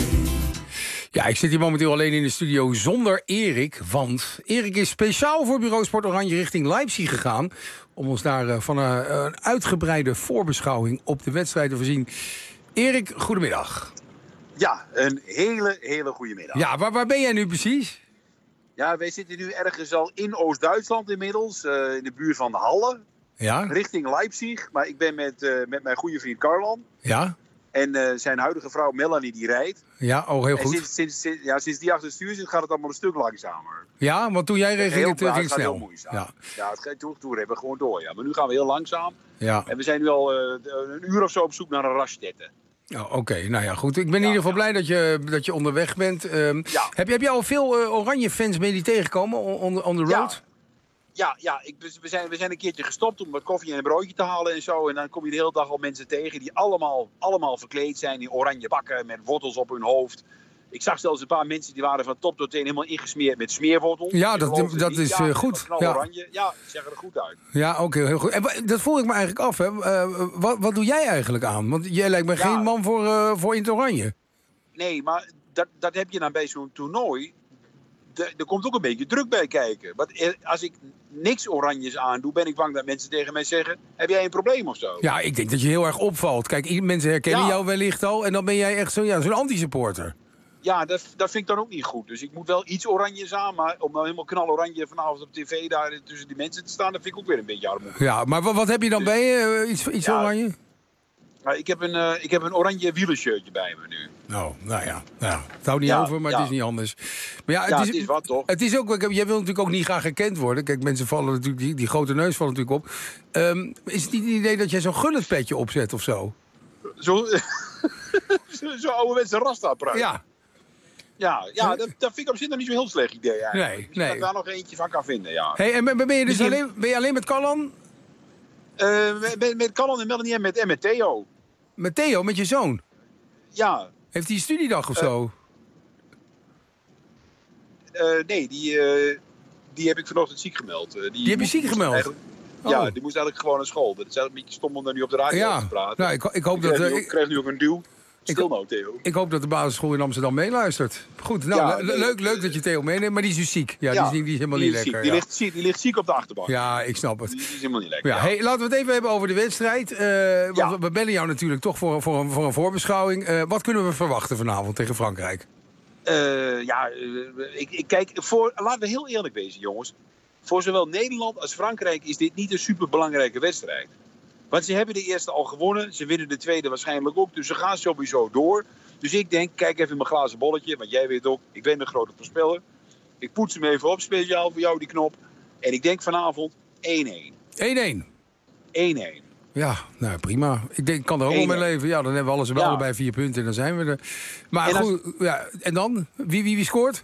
Speaker 21: Ja, ik zit hier momenteel alleen in de studio zonder Erik. Want Erik is speciaal voor Bureau Sport Oranje richting Leipzig gegaan... om ons daar van een uitgebreide voorbeschouwing op de wedstrijd te voorzien. Erik, goedemiddag.
Speaker 12: Ja, een hele goede middag.
Speaker 21: Ja, waar ben jij nu precies?
Speaker 12: Ja, wij zitten nu ergens al in Oost-Duitsland inmiddels, in de buurt van Halle.
Speaker 21: Ja.
Speaker 12: Richting Leipzig, maar ik ben met mijn goede vriend Carlan.
Speaker 21: Ja.
Speaker 12: En zijn huidige vrouw Melanie die rijdt.
Speaker 21: Ja, heel goed.
Speaker 12: En sinds die achter het stuur zit gaat het allemaal een stuk langzamer.
Speaker 21: Ja, want toen jij reed ging het snel.
Speaker 12: Heel moeizaam. Ja, toen hebben we gewoon door. Ja. Maar nu gaan we heel langzaam.
Speaker 21: Ja.
Speaker 12: En we zijn nu al een uur of zo op zoek naar een Raststätte.
Speaker 21: Oh, Oké, nou ja, goed. Ik ben in ieder geval blij dat je onderweg bent. Heb je al veel oranje fans mee die tegenkomen on the road?
Speaker 12: Ja, we zijn een keertje gestopt om wat koffie en een broodje te halen en zo. En dan kom je de hele dag al mensen tegen die allemaal verkleed zijn in oranje bakken met wortels op hun hoofd. Ik zag zelfs een paar mensen die waren van top tot teen helemaal ingesmeerd met smeerwortels.
Speaker 21: Ja, dat is goed.
Speaker 12: Oranje. Ja, die zeggen er goed uit.
Speaker 21: Ja, oké, heel goed. En dat vroeg ik me eigenlijk af. Hè. Wat doe jij eigenlijk aan? Want jij lijkt me geen man voor in het oranje.
Speaker 12: Nee, maar dat heb je dan bij zo'n toernooi. Er komt ook een beetje druk bij kijken. Want als ik niks oranjes aandoe, ben ik bang dat mensen tegen mij zeggen... heb jij een probleem of zo?
Speaker 21: Ja, ik denk dat je heel erg opvalt. Kijk, mensen herkennen jou wellicht al... en dan ben jij echt zo'n anti-supporter.
Speaker 12: Ja, dat vind ik dan ook niet goed. Dus ik moet wel iets oranjes aan... maar om nou helemaal knaloranje vanavond op tv daar tussen die mensen te staan... dat vind ik ook weer een beetje armoedig.
Speaker 21: Ja, maar wat heb je dan bij je? Iets oranje?
Speaker 12: Nou, ik heb een oranje wielershirtje bij me nu.
Speaker 21: Nou ja. Het houdt niet over, maar het is niet anders. Maar ja,
Speaker 12: het is wat, toch?
Speaker 21: Het is ook, jij wil natuurlijk ook niet graag herkend worden. Kijk, mensen vallen natuurlijk, die grote neus vallen natuurlijk op. Is het niet het idee dat jij zo'n Gullit-petje opzet of zo?
Speaker 12: Zo'n ouderwetse rasta-pruik?
Speaker 21: Ja.
Speaker 12: Ja, dat vind ik op zich nog niet zo'n heel slecht idee eigenlijk. Nee. Dat ik daar nog eentje van kan vinden, ja.
Speaker 21: Hey, en ben je dus alleen met Carlan?
Speaker 12: Met Carlan en Melanie en met Theo.
Speaker 21: Met Theo, met je zoon?
Speaker 12: Ja.
Speaker 21: Heeft hij een studiedag of zo?
Speaker 12: Nee, die heb ik vanochtend ziek gemeld.
Speaker 21: Die heb je ziek gemeld?
Speaker 12: Ja, die moest eigenlijk gewoon naar school. Dat is eigenlijk een beetje stom om daar nu op de radio te praten.
Speaker 21: Nou, ik hoop dat...
Speaker 12: Ik krijg nu ook een duw. Stil nou, Theo.
Speaker 21: Ik hoop dat de basisschool in Amsterdam meeluistert. Goed, nou, leuk dat je Theo meeneemt, maar die is dus ziek. Ja, die is helemaal niet lekker.
Speaker 12: Die ligt ziek op de achterbank.
Speaker 21: Ja, ik snap het.
Speaker 12: Die is helemaal niet lekker.
Speaker 21: Ja, hey, laten we het even hebben over de wedstrijd. Want we bellen jou natuurlijk toch voor een voorbeschouwing. Wat kunnen we verwachten vanavond tegen Frankrijk?
Speaker 12: Laten we heel eerlijk wezen, jongens. Voor zowel Nederland als Frankrijk is dit niet een superbelangrijke wedstrijd. Want ze hebben de eerste al gewonnen. Ze winnen de tweede waarschijnlijk ook. Dus ze gaan sowieso door. Dus ik denk, kijk even in mijn glazen bolletje. Want jij weet ook, ik ben een grote voorspeller. Ik poets hem even op, speciaal voor jou die knop. En ik denk vanavond 1-1.
Speaker 21: 1-1?
Speaker 12: 1-1.
Speaker 21: Ja, nou prima. Ik kan er ook wel mee leven. Ja, dan hebben we allebei 4 punten en dan zijn we er. Maar goed, en dan? Wie scoort?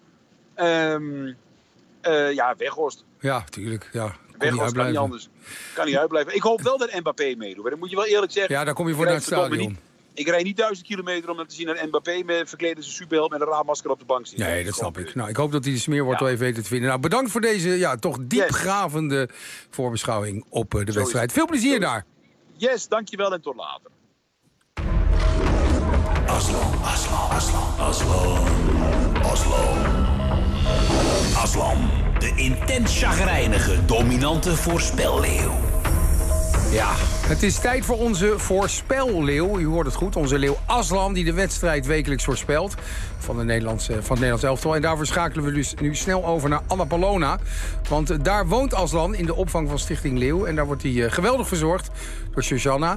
Speaker 12: Weghorst.
Speaker 21: Ja, tuurlijk. Ja.
Speaker 12: Weghorst kan niet anders. Kan niet uitblijven. Ik hoop wel dat Mbappé meedoet. Dat moet je wel eerlijk zeggen.
Speaker 21: Ja, daar kom je voor naar het stadion.
Speaker 12: Ik rijd niet 1000 kilometer om te zien dat Mbappé verkleed als een superheld met een raarmasker op de bank zit.
Speaker 21: Nee, dat snap ik. Nou, ik hoop dat hij de smeerwortel even weet te vinden. Nou, bedankt voor deze toch diepgravende voorbeschouwing op de wedstrijd. Veel plezier daar.
Speaker 12: Yes, dankjewel en tot later.
Speaker 8: Aslan, de intens chagrijnige, dominante voorspelleeuw.
Speaker 21: Ja, het is tijd voor onze voorspelleeuw. U hoort het goed, onze leeuw Aslan, die de wedstrijd wekelijks voorspelt van het Nederlands elftal. En daarvoor schakelen we dus nu snel over naar Annapolona. Want daar woont Aslan in de opvang van Stichting Leeuw. En daar wordt hij geweldig verzorgd door Shoshana.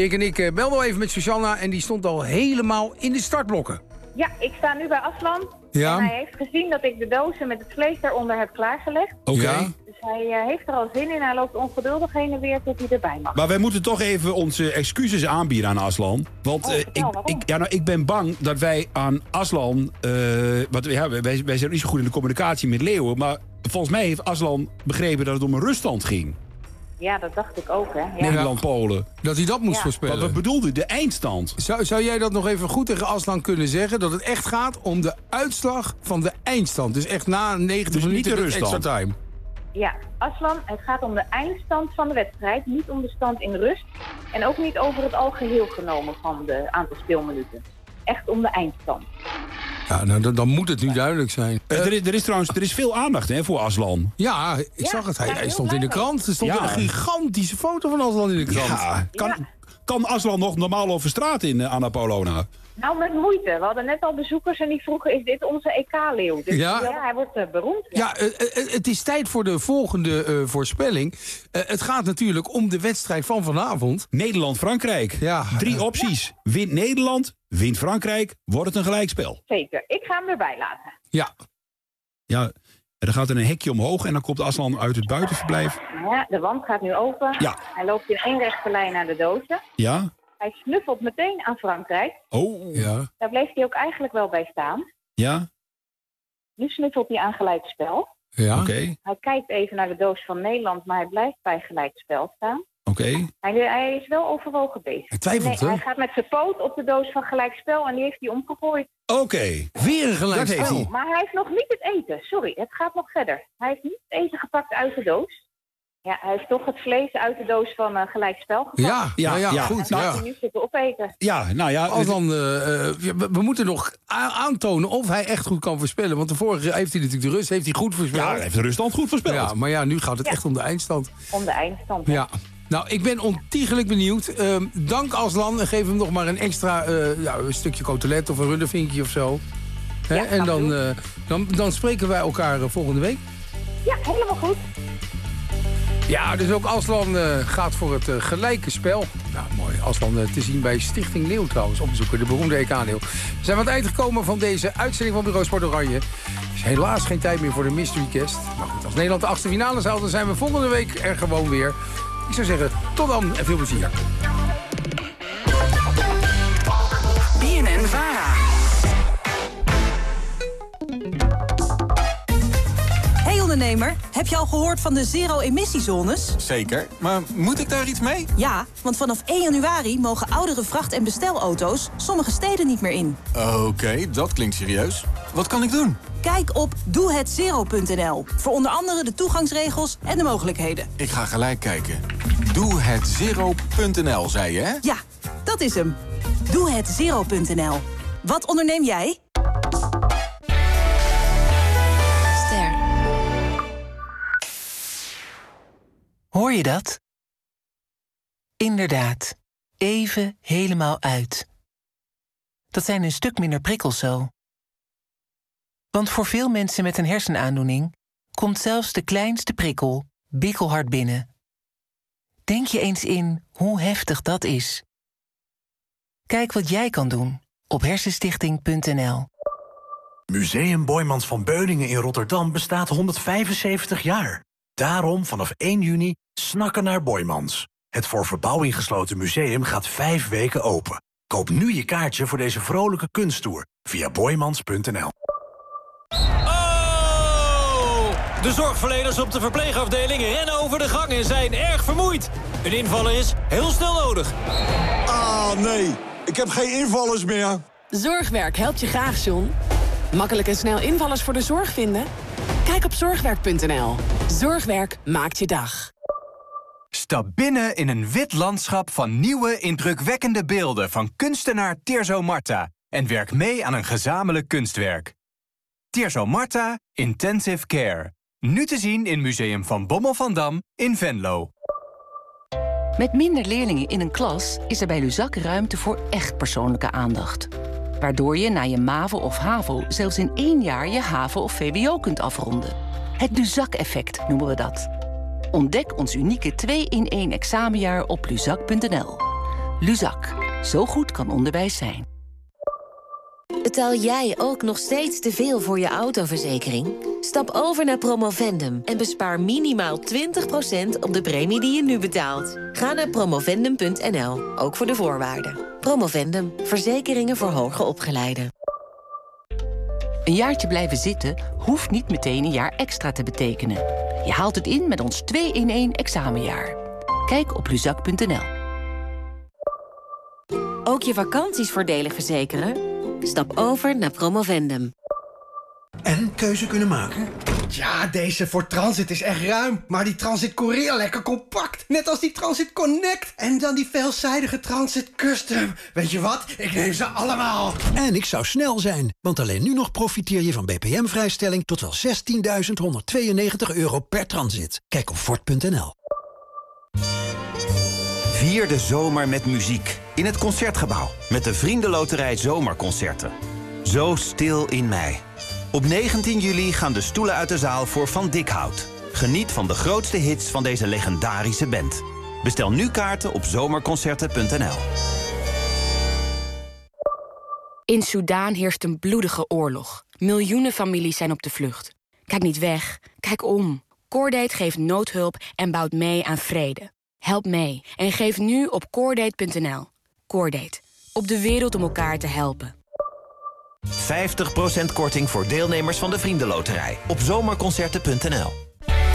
Speaker 21: Belde al even met Shoshana en die stond al helemaal in de startblokken.
Speaker 13: Ja, ik sta nu bij Aslan.
Speaker 21: Ja.
Speaker 13: En hij heeft gezien dat ik de dozen met het vlees daaronder heb klaargelegd.
Speaker 16: Oké.
Speaker 21: Ja.
Speaker 13: Dus hij heeft er al zin in. Hij loopt ongeduldig heen en weer tot hij erbij mag.
Speaker 16: Maar wij moeten toch even onze excuses aanbieden aan Aslan. Want ik ben bang dat wij aan Aslan... want wij zijn niet zo goed in de communicatie met Leeuwen. Maar volgens mij heeft Aslan begrepen dat het om een ruststand ging.
Speaker 13: Ja, dat dacht ik ook, hè. Ja.
Speaker 16: Nederland-Polen.
Speaker 21: Dat hij dat moest voorspellen.
Speaker 16: Wat bedoelde de eindstand?
Speaker 21: Zou jij dat nog even goed tegen Aslan kunnen zeggen? Dat het echt gaat om de uitslag van de eindstand. Dus echt na 90 minuten
Speaker 16: de ruststand.
Speaker 21: extra time.
Speaker 13: Ja, Aslan, het gaat om de eindstand van de wedstrijd. Niet om de stand in rust. En ook niet over het algeheel genomen van de aantal speelminuten. Echt om de eindstand.
Speaker 21: Ja, nou, dan moet het nu duidelijk zijn.
Speaker 16: Er is veel aandacht voor Aslan.
Speaker 21: Ja, ik zag het. Hij stond in de krant. Er stond een gigantische foto van Aslan in de krant.
Speaker 16: Ja, kan Aslan nog normaal over straat in Annapolona?
Speaker 13: Nou, met moeite. We hadden net al bezoekers en die vroegen, is dit onze EK-leeuw? Dus hij wordt beroemd.
Speaker 21: Ja, het is tijd voor de volgende voorspelling. Het gaat natuurlijk om de wedstrijd van vanavond.
Speaker 16: Nederland-Frankrijk.
Speaker 21: Ja.
Speaker 16: 3 opties.
Speaker 21: Ja.
Speaker 16: Wint Nederland, wint Frankrijk, wordt het een gelijkspel.
Speaker 13: Zeker. Ik ga hem erbij laten.
Speaker 16: Ja. Ja, en dan gaat er een hekje omhoog en dan komt Aslan uit het buitenverblijf.
Speaker 13: Ja, de wand gaat nu open.
Speaker 16: Ja.
Speaker 13: Hij loopt in één rechte lijn naar de dozen.
Speaker 16: Ja.
Speaker 13: Hij snuffelt meteen aan Frankrijk.
Speaker 16: Oh. Ja.
Speaker 13: Daar bleef hij ook eigenlijk wel bij staan.
Speaker 16: Ja.
Speaker 13: Nu snuffelt hij aan gelijkspel.
Speaker 16: Ja. Oké.
Speaker 13: Hij kijkt even naar de doos van Nederland, maar hij blijft bij gelijkspel staan.
Speaker 16: Oké.
Speaker 13: Hij is wel overwogen bezig.
Speaker 21: Hij twijfelt, hè?
Speaker 13: Hij gaat met zijn poot op de doos van gelijkspel en die heeft hij omgegooid.
Speaker 16: Oké.
Speaker 21: Weer een gelijkspel.
Speaker 13: Maar hij heeft nog niet het eten. Sorry, het gaat nog verder. Hij heeft niet het eten gepakt uit de doos. Ja, hij heeft toch het vlees uit de doos van gelijkspel gepakt.
Speaker 21: Ja, goed.
Speaker 13: En hij nu zitten opeten.
Speaker 16: Ja, nou ja.
Speaker 21: Aslan, we moeten nog aantonen of hij echt goed kan voorspellen. Want de vorige heeft hij natuurlijk de rust heeft hij goed voorspeld.
Speaker 16: Ja, hij heeft de ruststand goed voorspeld.
Speaker 21: Ja, maar ja, nu gaat het echt om de eindstand.
Speaker 13: Om de eindstand.
Speaker 21: Ja. Nou, ik ben ontiegelijk benieuwd. Dank Aslan en geef hem nog maar een extra een stukje cotelet of een rundervinkje of zo.
Speaker 13: Ja,
Speaker 21: en dan spreken wij elkaar volgende week.
Speaker 13: Ja, helemaal goed.
Speaker 21: Ja, dus ook Aslan gaat voor het gelijke spel. Nou, mooi. Aslan te zien bij Stichting Leeuw trouwens. Opzoeken, de beroemde EK-leeuw. We zijn aan het eind gekomen van deze uitzending van Bureau Sport Oranje. Er is helaas geen tijd meer voor de Mystery Guest. Maar goed, als Nederland de 8e finale haalt, dan zijn we volgende week er gewoon weer. Ik zou zeggen, tot dan en veel plezier.
Speaker 18: BNN-VARA. Hey ondernemer, heb je al gehoord van de zero-emissiezones?
Speaker 19: Zeker, maar moet ik daar iets mee?
Speaker 18: Ja, want vanaf 1 januari mogen oudere vracht- en bestelauto's sommige steden niet meer in.
Speaker 19: Oké, dat klinkt serieus. Wat kan ik doen?
Speaker 18: Kijk op doehedzero.nl voor onder andere de toegangsregels en de mogelijkheden.
Speaker 19: Ik ga gelijk kijken. Doehedzero.nl, zei je, hè?
Speaker 18: Ja, dat is hem. Doehedzero.nl. Wat onderneem jij?
Speaker 22: Ster. Hoor je dat? Inderdaad. Even helemaal uit. Dat zijn een stuk minder prikkels zo. Want voor veel mensen met een hersenaandoening komt zelfs de kleinste prikkel bikkelhard binnen. Denk je eens in hoe heftig dat is. Kijk wat jij kan doen op hersenstichting.nl.
Speaker 23: Museum Boijmans van Beuningen in Rotterdam bestaat 175 jaar. Daarom vanaf 1 juni snakken naar Boijmans. Het voor verbouwing gesloten museum gaat 5 weken open. Koop nu je kaartje voor deze vrolijke kunsttour via boijmans.nl.
Speaker 24: De zorgverleners op de verpleegafdeling rennen over de gang en zijn erg vermoeid. Een invaller is heel snel nodig.
Speaker 28: Ah, nee. Ik heb geen invallers meer.
Speaker 29: Zorgwerk helpt je graag, John. Makkelijk en snel invallers voor de zorg vinden? Kijk op zorgwerk.nl. Zorgwerk maakt je dag.
Speaker 30: Stap binnen in een wit landschap van nieuwe, indrukwekkende beelden van kunstenaar Tirso Marta en werk mee aan een gezamenlijk kunstwerk. Tirso Marta Intensive Care. Nu te zien in Museum Van Bommel van Dam in Venlo.
Speaker 31: Met minder leerlingen in een klas is er bij Luzak ruimte voor echt persoonlijke aandacht. Waardoor je na je MAVO of HAVO zelfs in 1 jaar je HAVO of VWO kunt afronden. Het Luzak-effect noemen we dat. Ontdek ons unieke 2-in-1 examenjaar op luzak.nl. Luzak. Zo goed kan onderwijs zijn.
Speaker 2: Betaal jij ook nog steeds te veel voor je autoverzekering? Stap over naar Promovendum en bespaar minimaal 20% op de premie die je nu betaalt. Ga naar promovendum.nl, ook voor de voorwaarden. Promovendum, verzekeringen voor hoger opgeleiden.
Speaker 31: Een jaartje blijven zitten hoeft niet meteen een jaar extra te betekenen. Je haalt het in met ons 2-in-1 examenjaar. Kijk op luzak.nl.
Speaker 2: Ook je vakanties voordelig verzekeren? Stap over naar Promovendum.
Speaker 3: En keuze kunnen maken?
Speaker 5: Ja, deze Ford Transit is echt ruim. Maar die Transit Korea lekker compact. Net als die Transit Connect. En dan die veelzijdige Transit Custom. Weet je wat? Ik neem ze allemaal.
Speaker 23: En ik zou snel zijn. Want alleen nu nog profiteer je van BPM-vrijstelling tot wel €16.192 per transit. Kijk op Ford.nl.
Speaker 6: Vier de zomer met muziek in het Concertgebouw met de Vriendenloterij Zomerconcerten. Zo stil in mei. Op 19 juli gaan de stoelen uit de zaal voor Van Dikhout. Geniet van de grootste hits van deze legendarische band. Bestel nu kaarten op zomerconcerten.nl.
Speaker 7: In Soedan heerst een bloedige oorlog. Miljoenen families zijn op de vlucht. Kijk niet weg, kijk om. Cordate geeft noodhulp en bouwt mee aan vrede. Help mee en geef nu op cordate.nl. Cordate, op de wereld om elkaar te helpen.
Speaker 6: 50% korting voor deelnemers van de Vriendenloterij op zomerconcerten.nl.